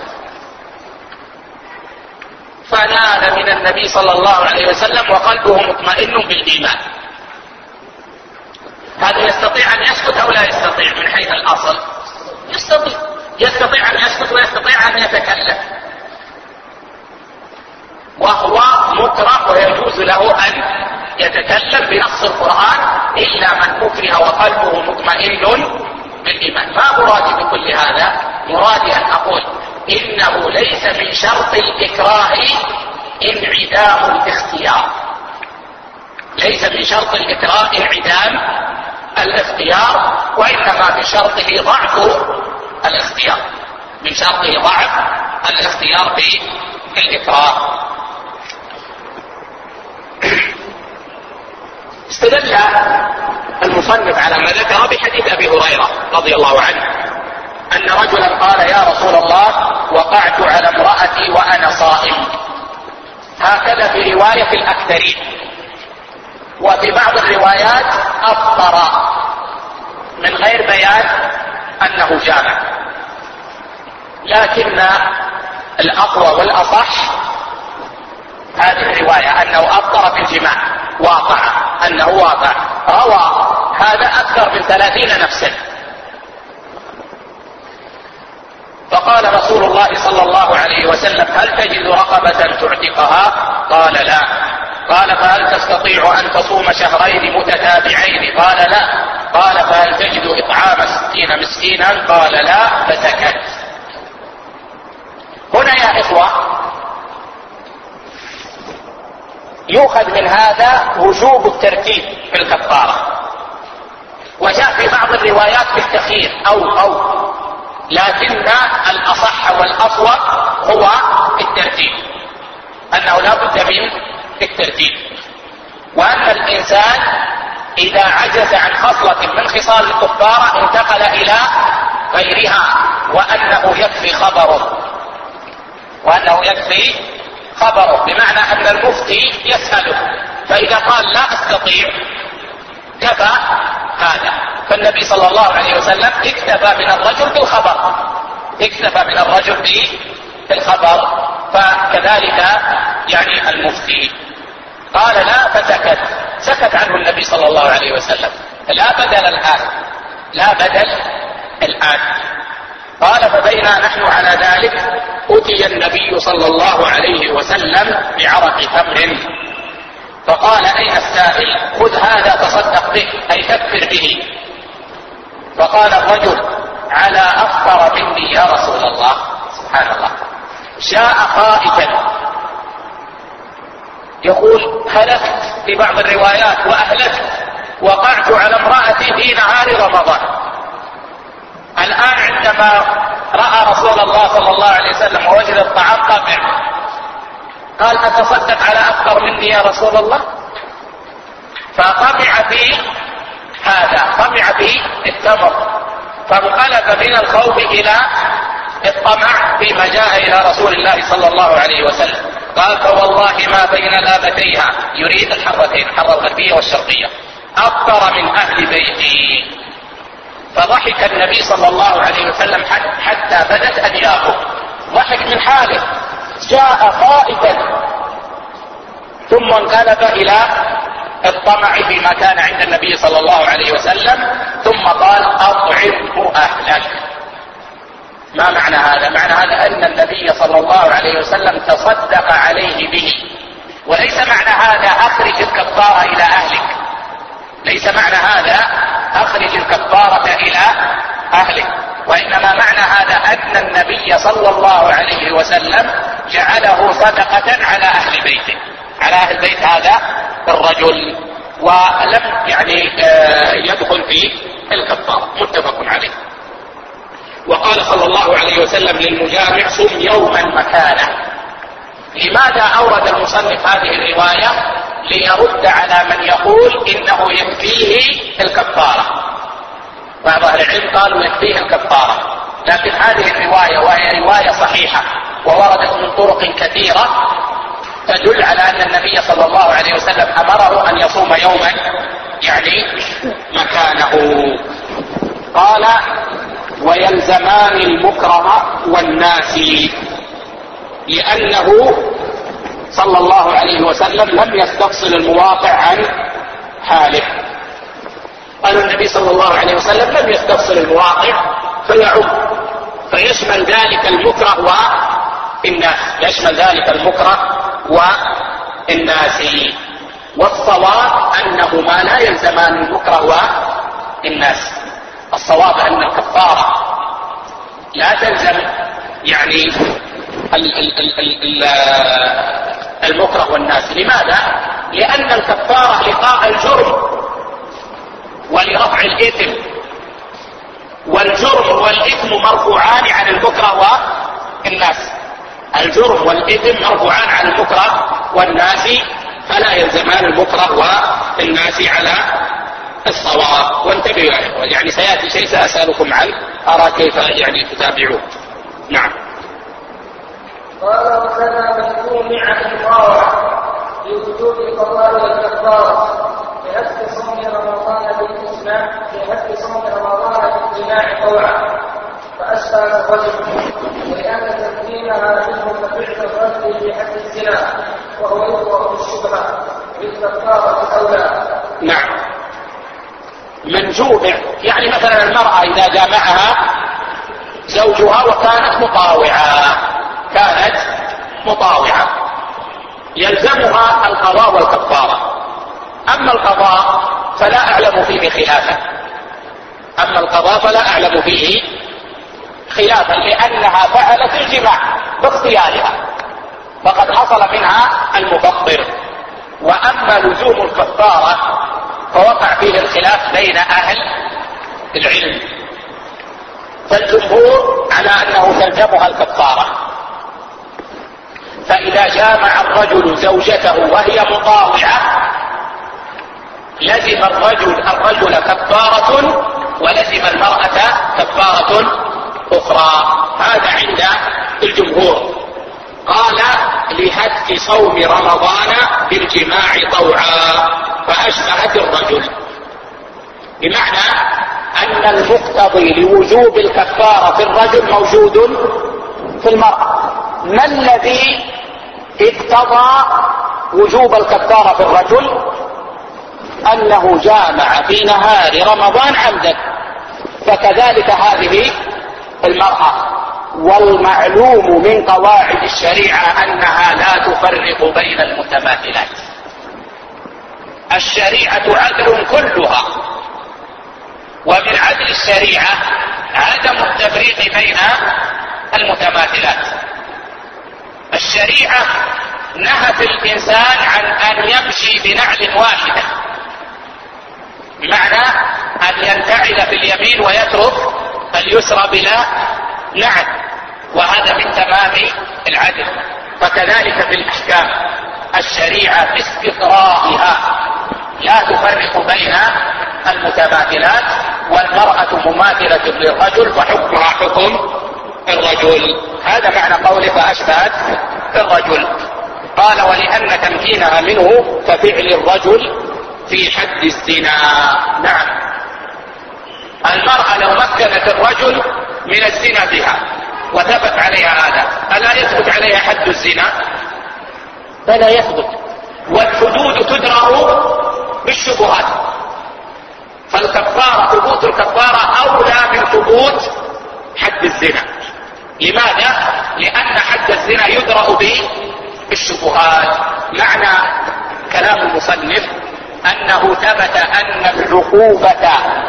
Speaker 1: فنال من النبي صلى الله عليه وسلم وقلبه مطمئن بالإيمان، هذا يستطيع أن يسكت أو لا يستطيع من حيث الأصل؟ يستطيع أن يسكت ويستطيع أن يتكلم، وهو مكره ويجوز له أن يتكلم بنص القرآن إلا من أكره وقلبه مطمئن بالإيمان. ما مرادي بكل هذا؟ مرادي أن أقول إنه ليس من شرط الإكراه انعدام الاختيار، ليس من شرط الإكراه انعدام الاختيار، وإنما من شرطه ضعف الاختيار، من شرطه ضعف الاختيار بالإكراه. استدل المصنف على ما ذكر بحديث أبي هريرة رضي الله عنه أن رجلا قال: يا رسول الله، وقعت على امرأتي وأنا صائم. هكذا في رواية الأكثرين، وفي بعض الروايات أفطر من غير بيان أنه جامع، لكن الأقوى والأصح هذه الرواية أنه أفطر بالجماع، واقع أنه واقع. روى هذا أكثر من 30 نفسا. فقال رسول الله صلى الله عليه وسلم: هل تجد رقبة تعتقها؟ قال: لا. قال: فهل تستطيع أن تصوم شهرين متتابعين؟ قال: لا. قال: فهل تجد إطعام 60 مسكينا؟ قال: لا. فسكت. هنا يا إخوة يؤخذ من هذا وجوب الترتيب في الكفارة، وجاء في بعض الروايات بالتخيير أو لكن الأصح والأصوب هو الترتيب، أنه لا بد من الترتيب، وأن الإنسان إذا عجز عن خصلة من خصال الكفارة انتقل إلى غيرها، وأنه يكفي خبره، بمعنى أن المفتي يسأله، فإذا قال لا أستطيع كفى هذا. فالنبي صلى الله عليه وسلم اكتفى من الرجل بالخبر، فكذلك يعني المفتي. قال: لا. سكت عنه النبي صلى الله عليه وسلم. لا بدل الآن. قال: فبينا نحن على ذلك أتي النبي صلى الله عليه وسلم بعرق تمر، فقال: أين السائل؟ خذ هذا تصدق به، أي كفر به. فقال الرجل: على أفطر مني يا رسول الله. سبحان الله. جاء خائفا يقول: هلكت في بعض الروايات وأهلكت، وقعت على امرأتي في نهار رمضان. الآن عندما رأى رسول الله صلى الله عليه وسلم ووجد الطعام طمع، قال: أتصدق على أفطر مني يا رسول الله؟ فطمع في هذا، طمع في التمر، فانقلب من الخوف إلى الطمع فيما جاء إلى رسول الله صلى الله عليه وسلم. قال: فوالله ما بين لابتيها، يريد الحرتين، الحرة الغربية والشرقية، أفطر من أهل بيتي. فضحك النبي صلى الله عليه وسلم حتى بدت أنيابه، ضحك من حاله، جاء خائفا، ثم انقلب إلى الطمع فيما كان عند النبي صلى الله عليه وسلم، ثم قال: أطعمه أهلك. ما معنى هذا؟ معنى هذا أن النبي صلى الله عليه وسلم تصدق عليه به، وليس معنى هذا أخرج الكفارة إلى أهلك، ليس معنى هذا أخرج الكفارة إلى أهلك، وإنما معنى هذا أن النبي صلى الله عليه وسلم جعله صدقة على أهل بيته، على أهل بيت هذا الرجل، ولم يدخل في الكفارة. متفق عليه. وقال صلى الله عليه وسلم للمجامع: صم يوما مكانه. لماذا أورد المصنف هذه الرواية؟ ليرد على من يقول إنه يكفيه الكفارة. بعض أهل العلم قالوا يكفيه الكفارة، لكن هذه الرواية وهي رواية صحيحة ووردت من طرق كثيرة تدل على أن النبي صلى الله عليه وسلم أمره أن يصوم يوما مكانه. قال: ويلزمان المكره والناسي، لأنه صلى الله عليه وسلم لم يستفصل المواقع عن حاله. قالوا النبي صلى الله عليه وسلم لم يستفصل المواقع فيعم، فيشمل ذلك المكره والناس، يشمل ذلك المكره والناس. والصواب أنهما لا يلزمان المكره والناس. الصواب أن الكفارة لا تلزم يعني المكره والناس. لماذا؟ لأن الكفارة لقاء الجرم ولرفع الإثم، والجرم والإثم مرفوعان عن المكره والناس. الجرم والإثم مرفوعان عن المكره والناس، فلا يلزمان المكره والناس على الصواب. وانتبهوا يعني سيأتي شيء سأسألكم عنه أرى كيف يعني تتابعون. نعم.
Speaker 2: قال وكذا من جمع الطاعة بوجوب القضاء والكفارة بهدف صوم رمضان بالإسلام، بهدف صوم رمضان بالجماع طوعا فأشبه الرجل، ولأن تكفيرها منه كفعل الرجل في حد الزنا وهو يطلق بالشبهة بالكفارة أولى.
Speaker 1: نعم. من جوع يعني مثلا المرأة إذا جامعها زوجها وكانت مطاوعة يلزمها القضاء والكفارة. أما القضاء فلا أعلم فيه خلافا، لأنها فعلت الجماع باختيارها فقد حصل منها المفطر. وأما لزوم الكفارة فوقع فيه الخلاف بين أهل العلم، فالجمهور على أنه تلزمها الكفارة. فإذا جامع الرجل زوجته وهي مطاوعة لزم الرجل كفارة ولزم المرأة كفارة أخرى. هذا عند الجمهور. قال لهدف صوم رمضان بالجماع طوعا فأشبهت الرجل، بمعنى أن المقتضي لوجوب الكفارة في الرجل موجود في المرأة. ما الذي اقتضى وجوب الكفارة في الرجل؟ أنه جامع في نهار رمضان عمدا، فكذلك هذه المرأة. والمعلوم من قواعد الشريعة أنها لا تفرق بين المتماثلات. الشريعة عدل كلها، ومن عدل الشريعة عدم التفريق بين المتماثلات. الشريعة نهت الإنسان عن أن يمشي بنعل واحدة، بمعنى أن ينتعل في اليمين ويترك اليسرى بلا نعل، وهذا من تمام العدل. فكذلك في الأحكام الشريعة باستقرائها لا تفرق بين المتماثلات، والمرأة مماثلة للرجل فحكمها حكم الرجل. هذا معنى قوله فأشبهت الرجل. قال ولأن تمكينها منه كفعل الرجل في حد الزنا. نعم. المرأة لو مكنت الرجل من الزنا بها وثبت عليها هذا ألا يثبت عليها حد الزنا؟ فلا يثبت. والحدود تدرأ بالشبهات، فالكفارة ثبوت الكفارة أولى من ثبوت حد الزنا. لماذا؟ لأن حد الزنا يدرأ بالشبهات. معنى كلام المصنف أنه ثبت أن العقوبة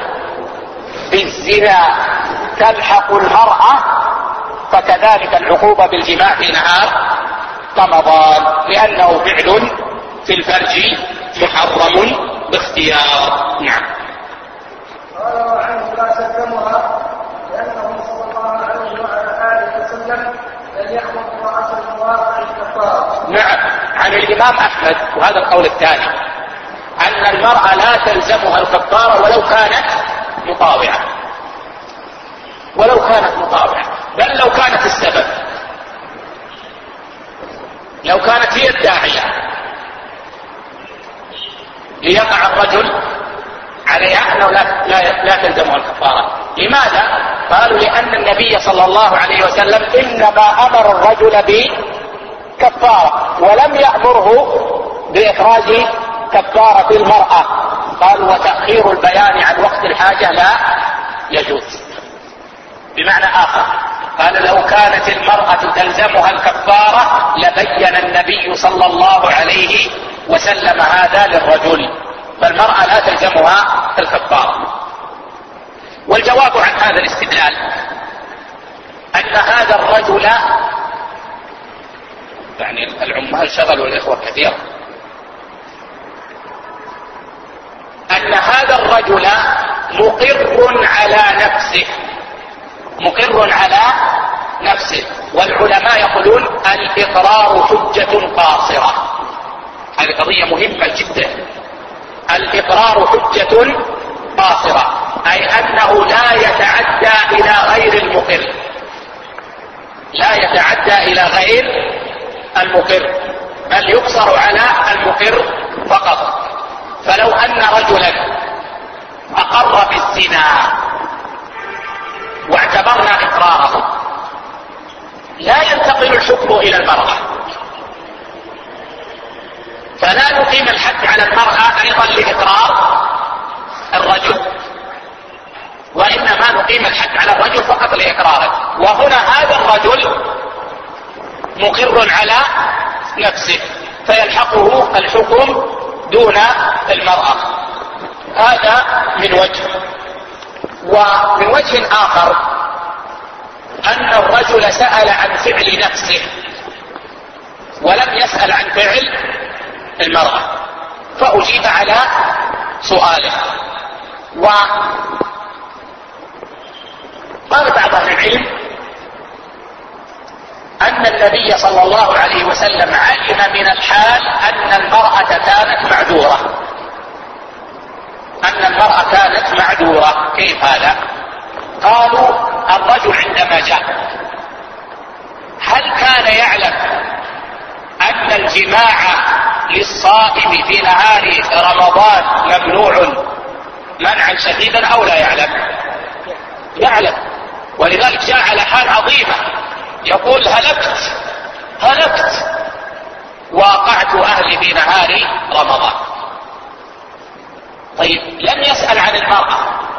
Speaker 1: بالزنا تلحق المرأة، فكذلك العقوبة بالجماع في نهار رمضان، لأنه فعل في الفرج محرم باختيار. نعم.
Speaker 2: قال وعنه لا سلمها لأنه صلى الله عليه وعلى آله وسلم لم يأمر امرأة المواقع الكفارة.
Speaker 1: نعم. عن الإمام أحمد وهذا القول الثاني أن المرأة لا تلزمها الكفارة ولو كانت مطاوعة، بل لو كانت السبب، لو كانت هي الداعية ليقع الرجل عليها أنه لا تلزمها الكفارة. لماذا؟ قالوا لأن النبي صلى الله عليه وسلم إنما أمر الرجل بكفارة ولم يأمره بإخراج كفارة المرأة، قالوا وتأخير البيان عن وقت الحاجة لا يجوز. بمعنى آخر قال لو كانت المرأة تلزمها الكفارة لبين النبي صلى الله عليه وسلم هذا للرجل، فالمرأة لا تلزمها الكفارة. والجواب عن هذا الاستدلال أن هذا الرجل، يعني العمال شغلوا الإخوة كثيرا، أن هذا الرجل مقر على نفسه، مقر على نفسه. والعلماء يقولون الإقرار حجة قاصرة. هذه قضية مهمة جدا. الإقرار حجة قاصرة أي أنه لا يتعدى إلى غير المقر، لا يتعدى إلى غير المقر، بل يقصر على المقر فقط. فلو أن رجلا أقر بالزنا واعتبرنا إقراره، لا ينتقل الحكم إلى المرأة، فلا نقيم الحد على المرأة أيضا لإقرار الرجل، وإنما نقيم الحد على الرجل فقط لإقراره. وهنا هذا الرجل مقر على نفسه فيلحقه الحكم دون المرأة. هذا من وجه. ومن وجه آخر أن الرجل سأل عن فعل نفسه ولم يسأل عن فعل المرأة، فأجيب على سؤاله. وقال بعض أهل العلم أن النبي صلى الله عليه وسلم علم من الحال أن المرأة كانت معذورة، أن المرأة كانت معذورة. كيف هذا؟ قالوا الرجل عندما جاء هل كان يعلم أن الجماع للصائم في نهار رمضان ممنوع منعا شديدا أو لا يعلم؟ يعلم، ولذلك جاء على حال عظيمة يقول هلكت واقعت أهلي في نهار رمضان. طيب لم يسأل عن المرأة،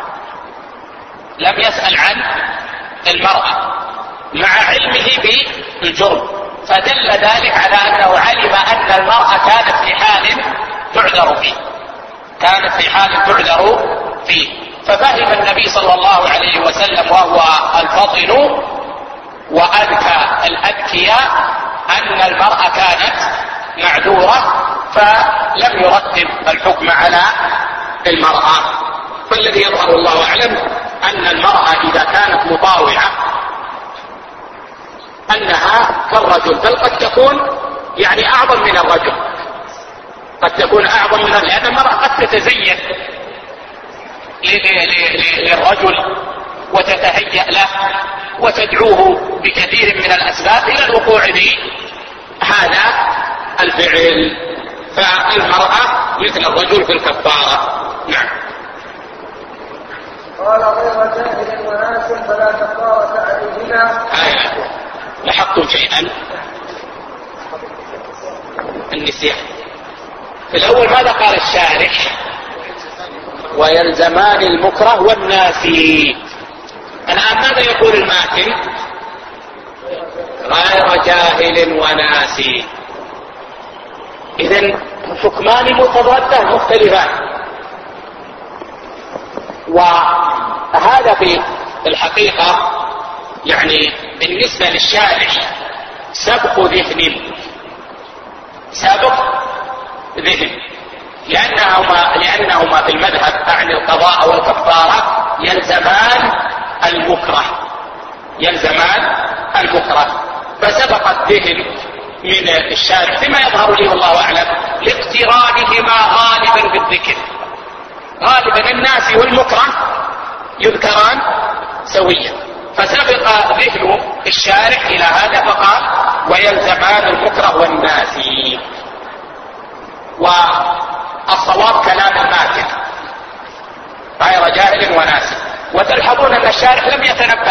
Speaker 1: لم يسأل عن المرأة مع علمه بالجرم، فدل ذلك على أنه علم أن المرأة كانت في حال تعذر فيه، كانت في حال تعذر فيه. ففهم النبي صلى الله عليه وسلم وهو الفطن وأذكى الأذكياء أن المرأة كانت معذورة، فلم يرتب الحكم على المرأة. فالذي يظهر الله أعلم أن المرأة إذا كانت مطاوعة أنها كالرجل، بل قد تكون يعني أعظم من الرجل، قد تكون أعظم من الرجل، لأن المرأة قد تتزين للرجل وتتهيأ له وتدعوه بكثير من الأسباب إلى الوقوع بهذا الفعل، فالمرأة مثل الرجل في الكفارة. نعم.
Speaker 2: قال غير جاهل وناس فلا كفارة عليهما.
Speaker 1: لاحظتم شيئا؟ النسيان. في الأول ماذا قال الشارح؟ ويلزمان المكره والناسي. الآن ماذا يقول الماتن؟ غير جاهل وناسي. إذن حكمان متضادان مختلفان. وهذا في الحقيقة يعني بالنسبة للشارع سبق ذهن، لأنهما في المذهب عن القضاء والكفارة يلزمان المكره، فسبق الذهن من الشارع فيما يظهر لي والله أعلم لاقترانهما غالبا بالذكر. غالبا الناس والمكره يذكران سويا، فسبق ذهن الشارع إلى هذا فقال ويلزمان المكره والناسي. والصواب كلام الماتن غير جاهل وناسي. وتلحظون أن الشارع لم يتنبه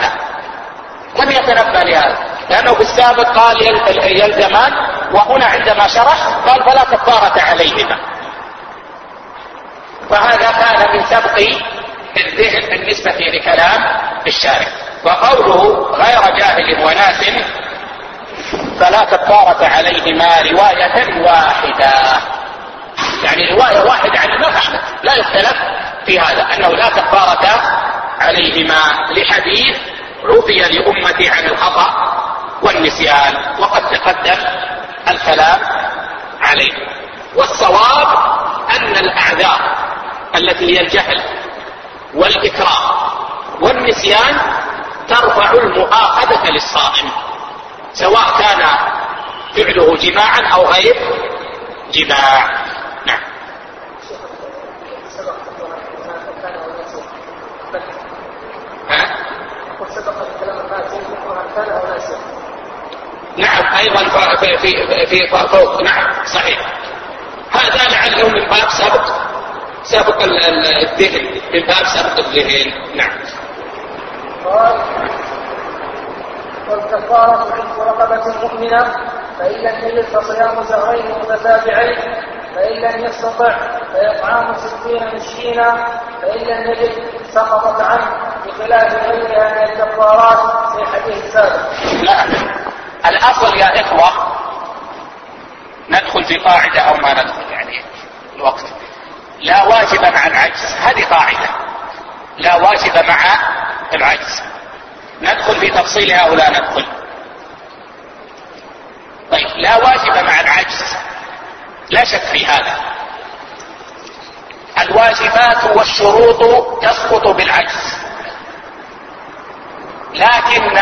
Speaker 1: لهذا، لأنه في السابق قال يلزمان، وهنا عندما شرح قال فلا كفارة عليهما. فهذا كان من سبق الذهن بالنسبة لكلام الشارع. وقوله غير جاهل وناس فلا كفارة عليهما رواية واحدة، يعني رواية واحدة عن الإمام أحمد لا يختلف في هذا أنه لا كفارة عليهما لحديث عفي لأمتي عن الخطأ والنسيان، وقد تقدم الكلام عليه. والصواب أن الأعذار التي هي الجهل والإكراه والنسيان ترفع المؤاخذة للصائم، سواء كان فعله جماعا أو غير جماع. نعم. نعم أيضا في فوق. نعم صحيح، هذا لعله من باب سابق الذهن، من باب سابق الذهن. نعم.
Speaker 2: والكفارة عتق رقبة مؤمنة، فإن لم يجد فصيام شهرين متتابعين، فإن لم يستطع فإطعام 60 مسكينا، فإن لم يجد سقطت عنه، بخلاف غيرها من الكفارات في حديث السابق.
Speaker 1: لا، الأصل يا إخوة ندخل في قاعدة أو ما ندخل، يعني الوقت لا واجب مع العجز، هذه قاعدة لا واجب مع العجز. ندخل في تفصيلها ولا ندخل؟ طيب، لا واجب مع العجز لا شك في هذا، الواجبات والشروط تسقط بالعجز، لكن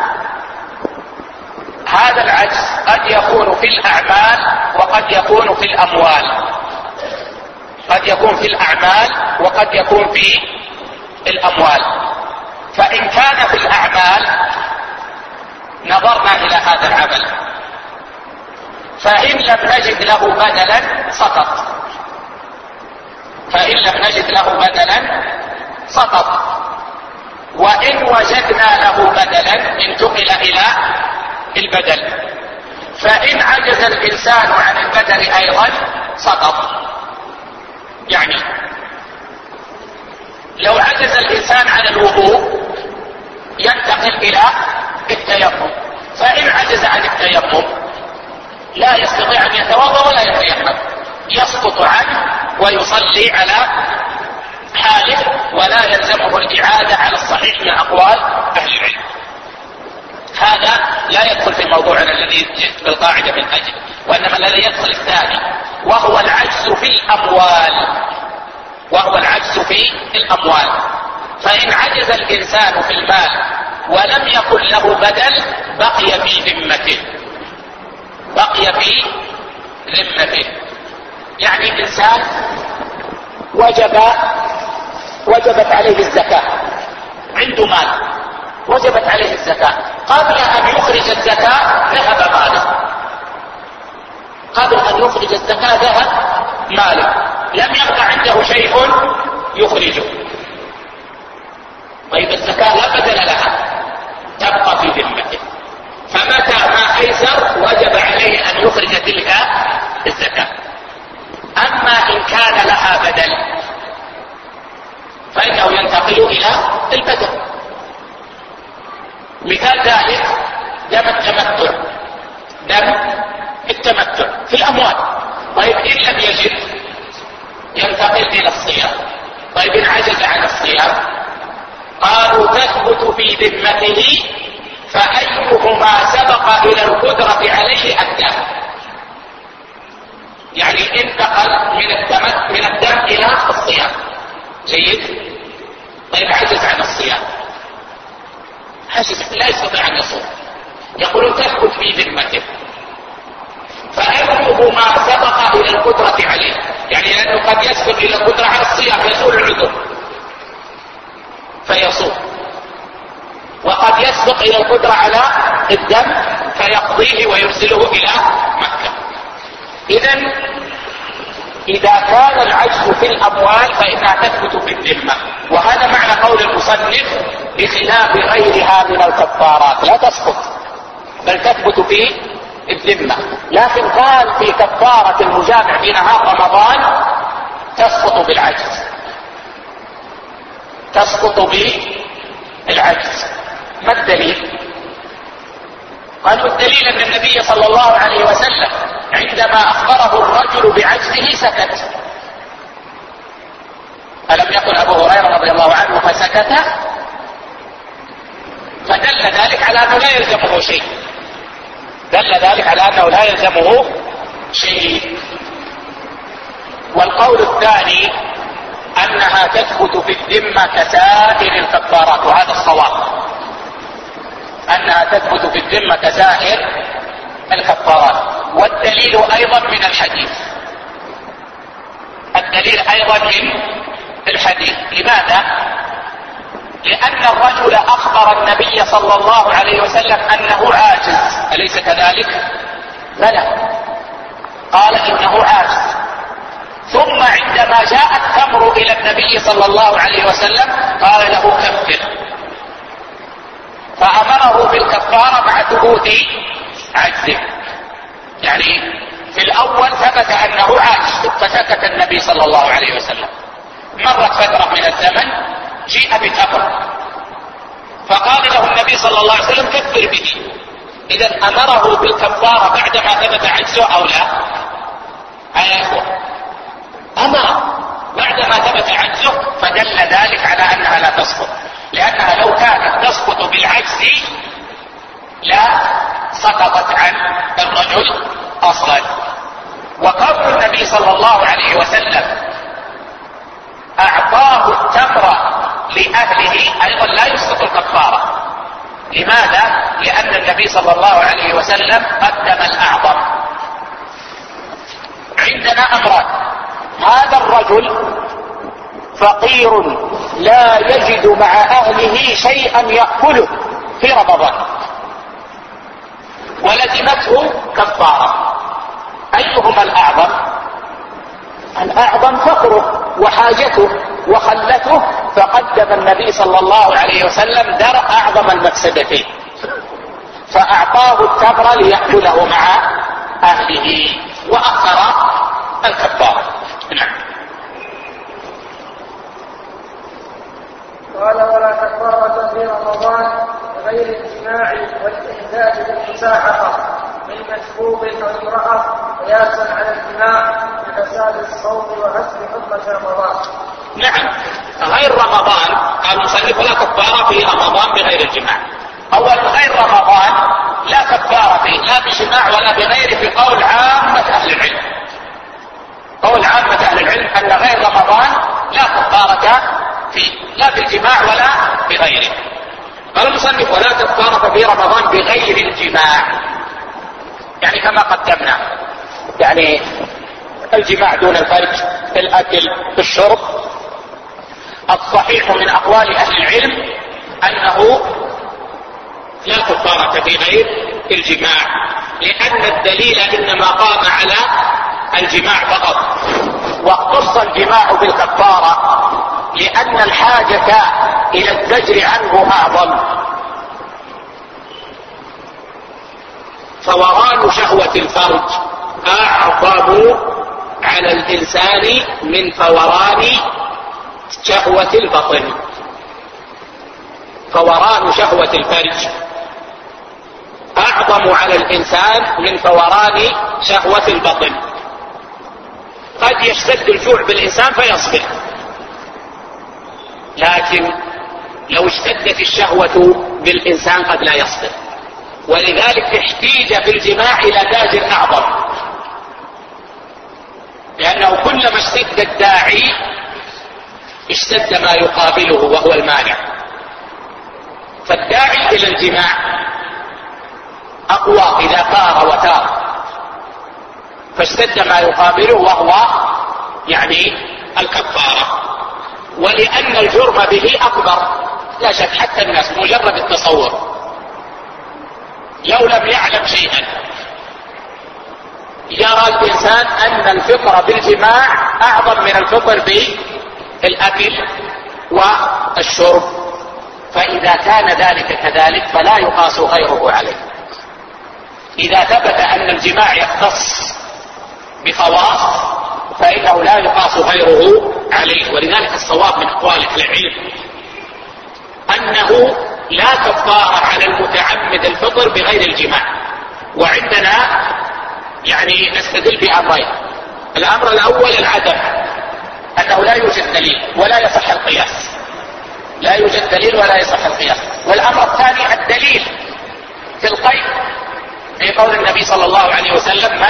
Speaker 1: هذا العجز قد يكون في الأعمال وقد يكون في الأموال، قد يكون في الأعمال وقد يكون في الأموال. فإن كان في الأعمال نظرنا إلى هذا العمل، فإن لم نجد له بدلا سقط، فإن لم نجد له بدلا سقط، وإن وجدنا له بدلا انتقل إلى البدل، فإن عجز الإنسان عن البدل أيضا سقط. يعني لو عجز الإنسان عن الوضوء ينتقل إلى التيمم، فإن عجز عن التيمم لا يستطيع أن يتوضأ ولا يتيمم، يسقط عنه ويصلي على حاله ولا يلزمه الإعادة على الصحيح من أقوال أهل العلم. هذا لا يدخل في موضوعنا الذي جئت بالقاعدة من أجل، وإنما الذي يدخل الثاني وهو العجز في الأموال، وهو العجز في الأموال. فإن عجز الإنسان في المال ولم يكن له بدل بقي في ذمته، بقي في ذمته. يعني إنسان وجبت عليه الزكاة، عنده مال وجبت عليه الزكاة، قبل أن يخرج الزكاة ذهب ماله، قبل أن يخرج الزكاة ذهب ماله، لم يبقى عنده شيء يخرجه. طيب الزكاة لا بدل لها، تبقى في ذمته، فمتى ما أيسر وجب عليه أن يخرج تلك الزكاة. أما إن كان لها بدل فإنه ينتقل إلى البدل. مثال ذلك دم التمتع، دم التمتع في الأموال. طيب إن لم يجد ينتقل إلى الصيام. طيب إن عجز عن الصيام قالوا تثبت في ذمته، فأيهما سبق إلى القدرة عليه أدى، يعني انتقل من الدم إلى الصيام. جيد. طيب عجز عن الصيام، لا يستطيع أن يصوم، يقولون تثبت في ذمته، فأيهما سبق إلى القدرة عليه، يعني لأنه قد يسبق إلى القدرة على الصيام يزول العذر فيصوم، وقد يسبق إلى القدرة على الدم فيقضيه ويرسله إلى مكة. إذا كان العجز في الأموال فإنها تثبت في الذمة، وهذا معنى قول المصنف بخلاف غيرها من الكفارات، لا تسقط بل تثبت في الذمة. لكن قال في كفارة المجامع في نهار رمضان تسقط بالعجز. تسقط بالعجز. ما الدليل؟ قالوا الدليل أن النبي صلى الله عليه وسلم عندما أخبره الرجل بعجزه سكت. ألم يقل أبو هريرة رضي الله عنه فسكت؟ فدل ذلك على أنه لا يلزمه شيء. دل ذلك على أنه لا يلزمه شيء. والقول الثاني أنها تثبت في الذمة كسائر الكفارات، وهذا الصواب، أنها تثبت في الذمة كسائر الكفارات. والدليل أيضا من الحديث. الدليل أيضا من الحديث. لماذا؟ لأن الرجل أخبر النبي صلى الله عليه وسلم أنه عاجز، أليس كذلك؟ بلى، قال إنه عاجز. ثم عندما جاء التمر إلى النبي صلى الله عليه وسلم قال له كفر، فأمره بالكفارة مع ثبوت عجزه. يعني في الأول ثبت أنه عاجز فسكت النبي صلى الله عليه وسلم. مرت فترة من الزمن جيء بتمر فقال له النبي صلى الله عليه وسلم كفر به. إذن أمره بالكفارة بعدما ثبت عجزه أو لا؟ يا إخوة، أمر بعدما ثبت عجزه، فدل ذلك على أنها لا تسقط، لأنها لو كانت تسقط بالعجز لا سقطت عن الرجل أصلا. وقول النبي صلى الله عليه وسلم أعطاه التمر لأهله أيضا لا يسقط الكفارة. لماذا؟ لأن النبي صلى الله عليه وسلم قدم الأعظم. عندنا أمران: هذا الرجل فقير لا يجد مع أهله شيئا يأكله في رمضان ولزمته كفارة. أيهما الأعظم؟ الأعظم فقره وحاجته وخلته، فقدم النبي صلى الله عليه وسلم درء أعظم المفسدتين، فأعطاه التمر ليأكله مع أهله وأخر الكفارة. نعم.
Speaker 2: قال: ولا كفارة في رمضان غير الجماع والاستهزاء بالمساحقة من مشبوب أو امرأة قياسا على الجماع بفساد الصوم وحسب حكمة رمضان.
Speaker 1: نعم، غير رمضان قال المصنف ولا كفارة في رمضان بغير الجماع. أول غير رمضان لا كفارة فيه لا بجماع ولا بغيره في قول عامة أهل العلم. قول عامة أهل العلم أن غير رمضان لا كفارة فيه لا بالجماع ولا بغيره. قال المصنف ولا كفارة في رمضان بغير الجماع، يعني كما قدمنا، يعني الجماع دون الفرج، الأكل، الشرب. الصحيح من أقوال أهل العلم أنه لا كفارة في غير الجماع، لأن الدليل إنما قام على الجماع فقط، واختص الجماع بالكفارة لأن الحاجة إلى الزجر عنه أعظم. فوران شهوة الفرج أعظم على الإنسان من فوران شهوة البطن. فوران شهوة الفرج أعظم على الإنسان من فوران شهوة البطن. قد يشتد الجوع بالإنسان فيصبر، لكن لو اشتدت الشهوة بالإنسان قد لا يصبر، ولذلك احتيج في الجماع إلى زاجر أعظم، لأنه كلما اشتد الداعي اشتد ما يقابله وهو المانع. فالداعي إلى الجماع أقوى إذا ثار وثار، فاشتد ما يقابله وهو يعني الكفارة. ولأن الجرم به أكبر لا شك، حتى الناس مجرد التصور لو لم يعلم شيئا يرى الإنسان أن الفطر بالجماع أعظم من الفطر بالأكل والشرب، فإذا كان ذلك كذلك فلا يقاس غيره عليه. إذا ثبت أن الجماع يختص بخواص فإنه لا يقاس غيره عليه. ولذلك الصواب من أقوال أهل العلم أنه لا كفارة على المتعمد الفطر بغير الجماع. وعندنا يعني نستدل بأمرين. الأمر الأول العدم، أنه لا يوجد دليل ولا يصح القياس، لا يوجد دليل ولا يصح القياس. والأمر الثاني الدليل في القيد في قول النبي صلى الله عليه وسلم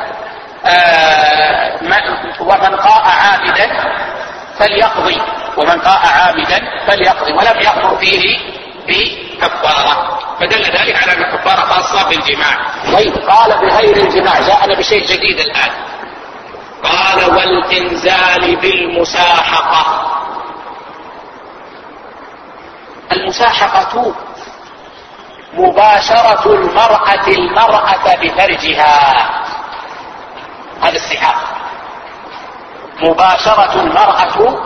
Speaker 1: ومن قاء عامدا فليقضي، ومن قاء عامدا فليقضي، ولم يأمر فيه بكفارة، فدل ذلك على أن الكفارة خاصة بالجماع. طيب قال بغير الجماع، جاءنا بشيء جديد الآن، قال والإنزال بالمساحقة. المساحقة مباشرة المرأة بفرجها، هذا السحاق، مباشرة المرأة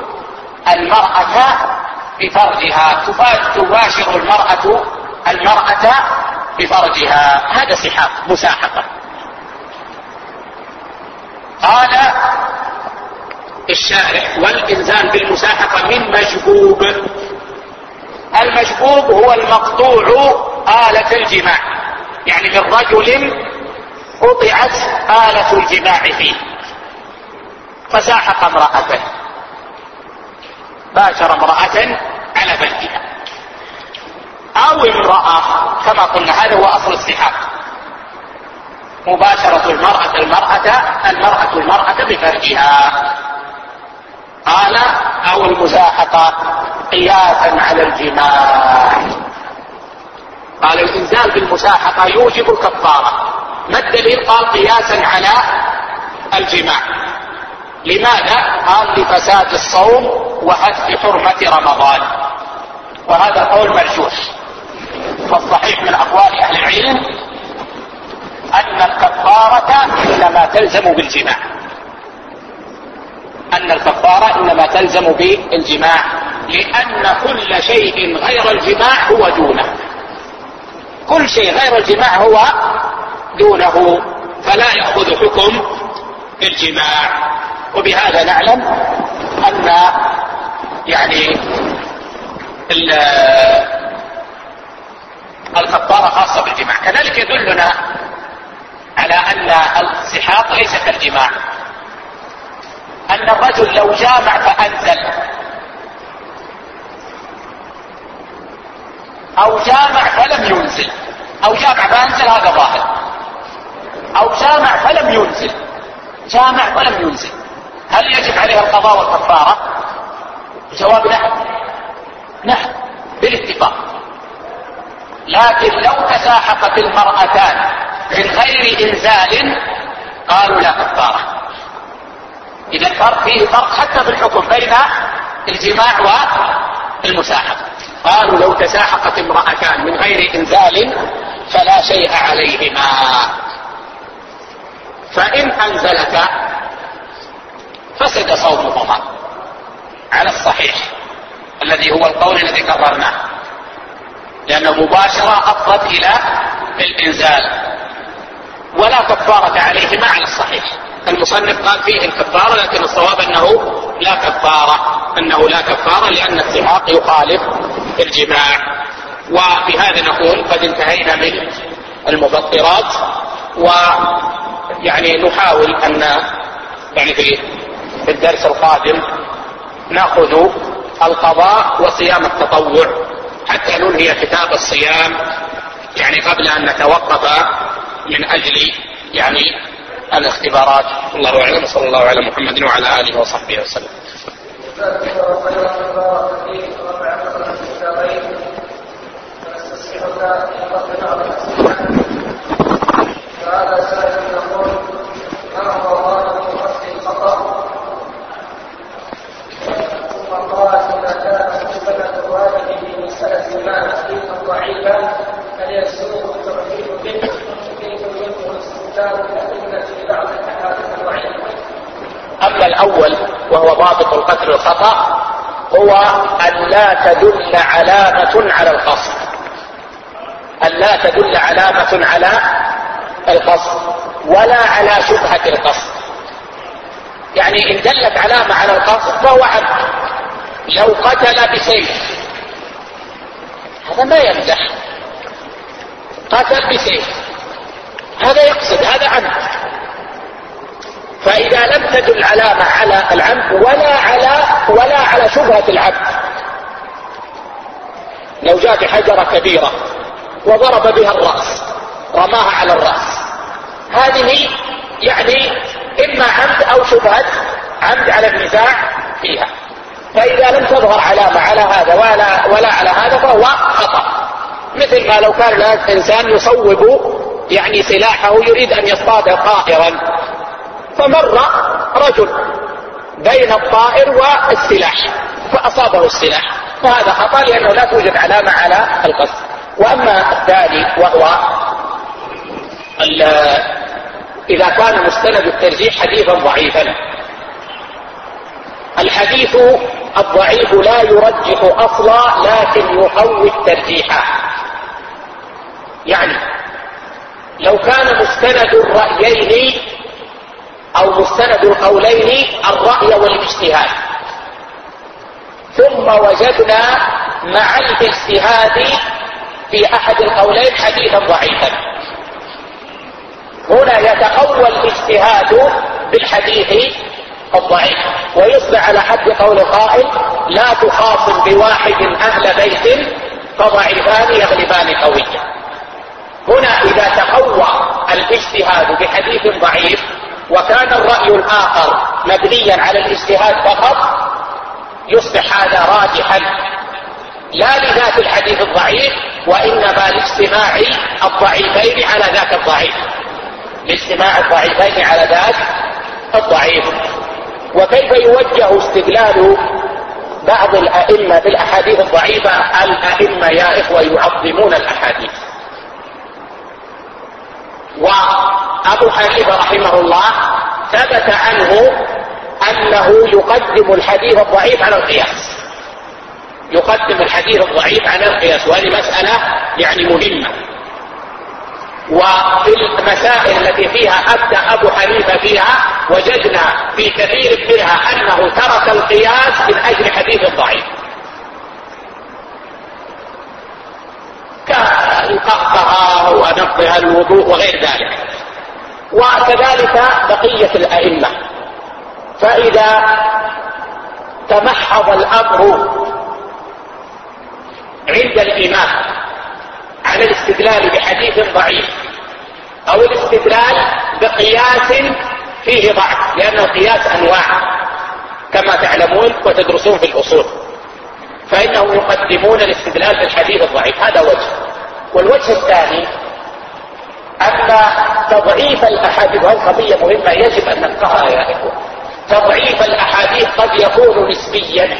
Speaker 1: بفرجها، تباشر المرأة بفرجها، هذا سحاق مساحقة. قال الشارح والإنزال بالمساحقة من مجبوب. المجبوب هو المقطوع آلة الجماع، يعني من رجل قطعت آلة الجماع فيه فساحق امرأة، باشر امرأة على فرجها، أو امرأة كما قلنا، هذا هو أصل السحاق، مباشرة المرأة بفرجها. قال أو المساحقة قياسا على الجماع. قال الإنزال بالمساحقة يوجب الكفارة. ما الدليل؟ قال قياسا على الجماع. لماذا؟ قال لفساد الصوم وهتك حرمة رمضان، وهذا قول مرجوح. فالصحيح من أقوال أهل العلم أن الكفارة إنما تلزم بالجماع، لأن كل شيء غير الجماع هو دونه، كل شيء غير الجماع هو دونه، فلا يأخذ حكم الجماع. وبهذا نعلم أن يعني الكفارة خاصة بالجماع. كذلك يدلنا على أن السحاق ليس كالجماع، أن الرجل لو جامع فأنزل، أو جامع فلم ينزل، أو جامع فأنزل هذا ظاهر، أو جامع فلم ينزل، هل يجب عليه القضاء والكفارة؟ الجواب نعم بالاتفاق. لكن لو تساحقت المرأتان من غير إنزال قالوا لا كفارة. إذا فيه فرق حتى في الحكم بين الجماع والمساحقة. قالوا لو تساحقت امرأتان من غير إنزال فلا شيء عليهما، فإن أنزلتا فسد صومهما على الصحيح الذي هو القول الذي قررناه، لأن مباشرة أفضت إلى الإنزال، ولا كفارة عليهما على الصحيح. المصنف قال فيه الكفارة، لكن الصواب أنه لا كفارة لأن السحاق يخالف الجماع. وبهذا نقول قد انتهينا من المفطرات، ويعني نحاول أن يعني في الدرس القادم نأخذ القضاء وصيام التطوع حتى ننهي كتاب الصيام، يعني قبل أن نتوقف من أجل يعني الاختبارات. الله أعلم، صلى الله على محمد وعلى آله وصحبه وسلم.
Speaker 2: فهذا سائل يقول ما هو غالب قصد الخطأ؟ ثم قال إذا كان مسألة الوالد في مسألة ما حديثا ضعيفا هل يسوغ الترحيب به؟ كيف يمكن استخدام الأدلة في بعض الأحاديث الضعيفة؟
Speaker 1: أما الأول وهو ضابط القتل الخطأ هو أن لا تدل علامة على القصد، ولا على شبهة القصد. يعني إن دلت علامة على القصد فهو عمد. لو قتل بسيف هذا ما يمزح، قتل بسيف هذا يقصد، هذا عمد. فإذا لم تدل علامة على العمد ولا على شبهة العمد، لو جاء بحجرة كبيرة وضرب بها الرأس، رماها على الرأس، هذه يعني إما عمد أو شبهة عمد على النزاع فيها. فإذا لم تظهر علامة على هذا ولا على هذا فهو خطأ. مثل ما لو كان الإنسان يصوب يعني سلاحه يريد أن يصطاد طائرا، فمر رجل بين الطائر والسلاح فأصابه السلاح، فهذا خطأ لأنه لا توجد علامة على القصد. وأما الثاني وهو إذا كان مستند الترجيح حديثا ضعيفا، الحديث الضعيف لا يرجح أصلا لكن يقوي الترجيح. يعني لو كان مستند الرأيين أو مستند القولين الرأي والاجتهاد، ثم وجدنا مع الاجتهاد في أحد القولين حديثا ضعيفا، هنا يتقوى الاجتهاد بالحديث الضعيف ويصبح على حد قول قائل: لا تخاصم بواحد أهل بيت فضعيفان يغلبان قويا. هنا إذا تقوى الاجتهاد بحديث ضعيف وكان الرأي الآخر مبنيا على الاجتهاد فقط، يصبح هذا راجحا لا لذات الحديث الضعيف وإنما لاجتماع الضعيفين على ذاك الضعيف، لاجتماع الضعيفين على ذاك الضعيف. وكيف يوجه استدلال بعض الأئمة بالأحاديث الضعيفة؟ الأئمة يا إخوة يعظمون الأحاديث. وأبو حنيفة رحمه الله ثبت عنه أنه يقدم الحديث الضعيف على القياس، يقدم الحديث الضعيف على القياس، وهذه مسألة يعني مهمة. وفي المسائل التي فيها أبدأ أبو حنيفة فيها وجدنا في كثير منها أنه ترك القياس من أجل حديث ضعيف، كالقهقه ونقضها الوضوء وغير ذلك. وكذلك بقية الأئمة. فإذا تمحض الأمر عند الإمام على الاستدلال بحديث ضعيف أو الاستدلال بقياس فيه ضعف، لأن القياس أنواع كما تعلمون وتدرسون في الأصول، فإنهم يقدمون الاستدلال بالحديث الضعيف. هذا وجه. والوجه الثاني أن تضعيف الأحاديث، وهذه قضية مهمة يجب أن نفقهها يا إخوة، تضعيف الأحاديث قد يكون نسبيا.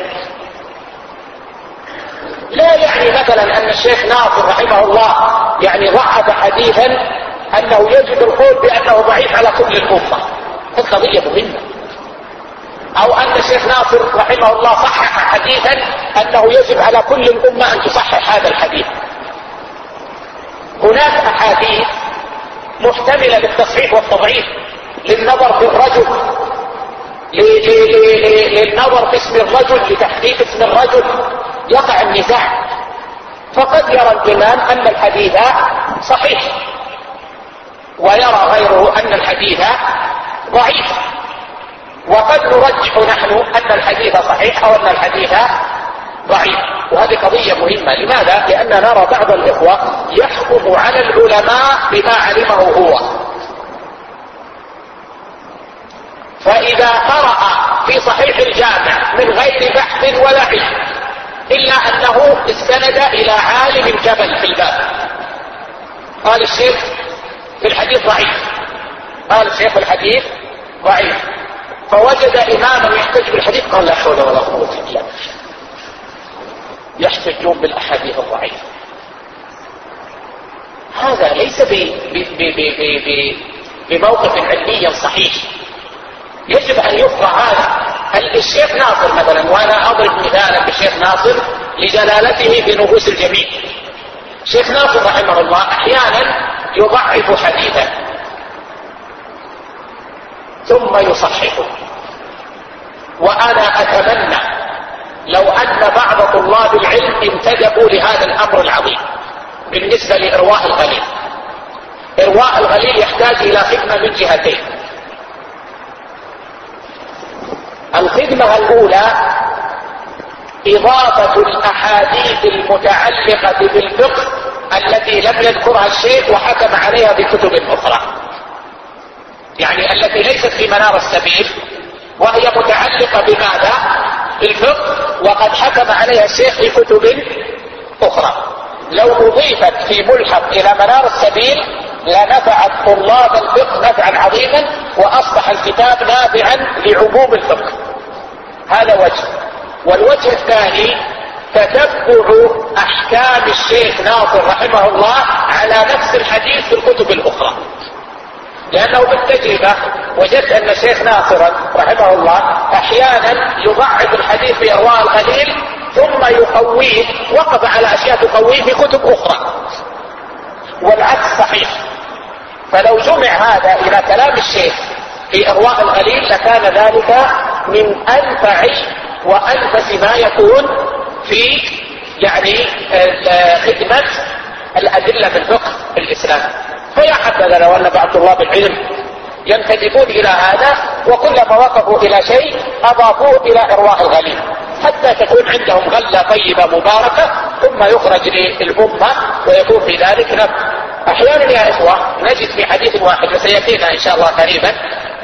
Speaker 1: لا يعني مثلا أن الشيخ ناصر رحمه الله يعني ضعف حديثا أنه يجب القول بأنه ضعيف على كل الأمة، هذه قضية مهمة. أو أن الشيخ ناصر رحمه الله صحح حديثا أنه يجب على كل الأمة أن تصحح هذا الحديث. هناك أحاديث محتملة للتصحيح والتضعيف للنظر في الرجل، للنظر في اسم الرجل، لتحقيق اسم الرجل يقع النزاع. فقد يرى الإمام أن الحديث صحيح ويرى غيره أن الحديث ضعيف، وقد نرجح نحن أن الحديث صحيح أو أن الحديث ضعيف. وهذه قضية مهمة. لماذا؟ لأن نرى بعض الإخوة يحكم على العلماء بما علمه هو، فإذا قرأ في صحيح الجامع من غير بحث ولا علم إلا أنه استند إلى عالم جبل في الباب، قال الشيخ في الحديث ضعيف، قال الشيخ الحديث ضعيف، فوجد إماما يحتج بالحديث قال لا حول ولا قوة إلا بالله، يحتجون بالأحاديث الضعيفة. هذا ليس بموقف علمي صحيح. يجب أن يفرع هذا. الشيخ ناصر مثلا، وأنا أضرب مثالا بالشيخ ناصر لجلالته في نفوس الجميع، الشيخ ناصر رحمه الله أحيانا يضعف حديثا ثم يصححه، وأنا أتمنى لو أن بعض طلاب العلم انتدبوا لهذا الأمر العظيم بالنسبة لإرواء الغليل. إرواء الغليل يحتاج إلى خدمة من جهتين. الخدمة الأولى إضافة الأحاديث المتعلقة بالفقه التي لم يذكرها الشيخ وحكم عليها بكتب أخرى، يعني التي ليست في منار السبيل وهي متعلقة بماذا؟ بالفقه، وقد حكم عليها الشيخ في كتب أخرى. لو أضيفت في ملحق إلى منار السبيل لنفعت طلاب الفقه نفعا عظيما، وأصبح الكتاب نافعا لعموم الفقه. هذا وجه. والوجه الثاني تتبع أحكام الشيخ ناصر رحمه الله على نفس الحديث في الكتب الأخرى، لأنه بالتجربة وجدت أن الشيخ ناصر رحمه الله أحيانا يضعف الحديث في إرواء الغليل ثم يقويه، وقف على أشياء تقويه في كتب أخرى، والعكس صحيح. فلو جمع هذا إلى كلام الشيخ في إرواء الغليل لكان ذلك من أنفع وأنفس ما يكون في يعني خدمة الأدلة في الفقه الإسلامي. فيا حبذا لو أن بعض طلاب العلم ينتدبون إلى هذا، وكلما وقفوا إلى شيء أضافوه إلى إرواء الغليل حتى تكون عندهم غلة طيبة مباركة، ثم يخرج للأمة ويكون في ذلك نفع. أحيانا يا إخوة نجد في حديث واحد وسيأتينا إن شاء الله قريبا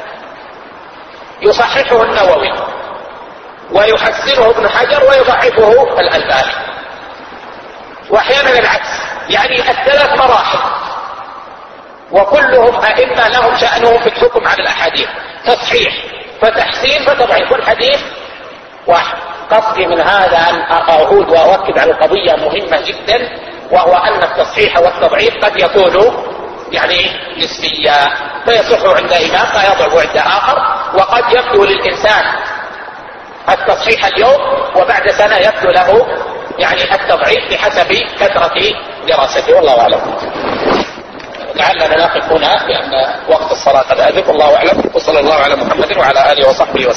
Speaker 1: يصححه النووي ويحسنه ابن حجر ويضعفه الألباني، وأحيانا العكس، يعني الثلاث مراحل، وكلهم أئمة لهم شأنهم في الحكم على الأحاديث، تصحيح فتحسين فتضعيف، الحديث واحد. قصدي من هذا أن أعود وأؤكد على قضية مهمة جدا، وهو أن التصحيح والتضعيف قد يكون يعني نسبيا، فيصح عند إمام فيضعف عند آخر، وقد يبدو للإنسان التصحيح اليوم وبعد سنة يبدو له يعني التضعيف بحسب كثرة دراسته. والله أعلم. لعلنا نقف هنا لأن وقت الصلاة قد أذن. والله أعلم، وصلى الله على محمد وعلى آله وصحبه وسلم.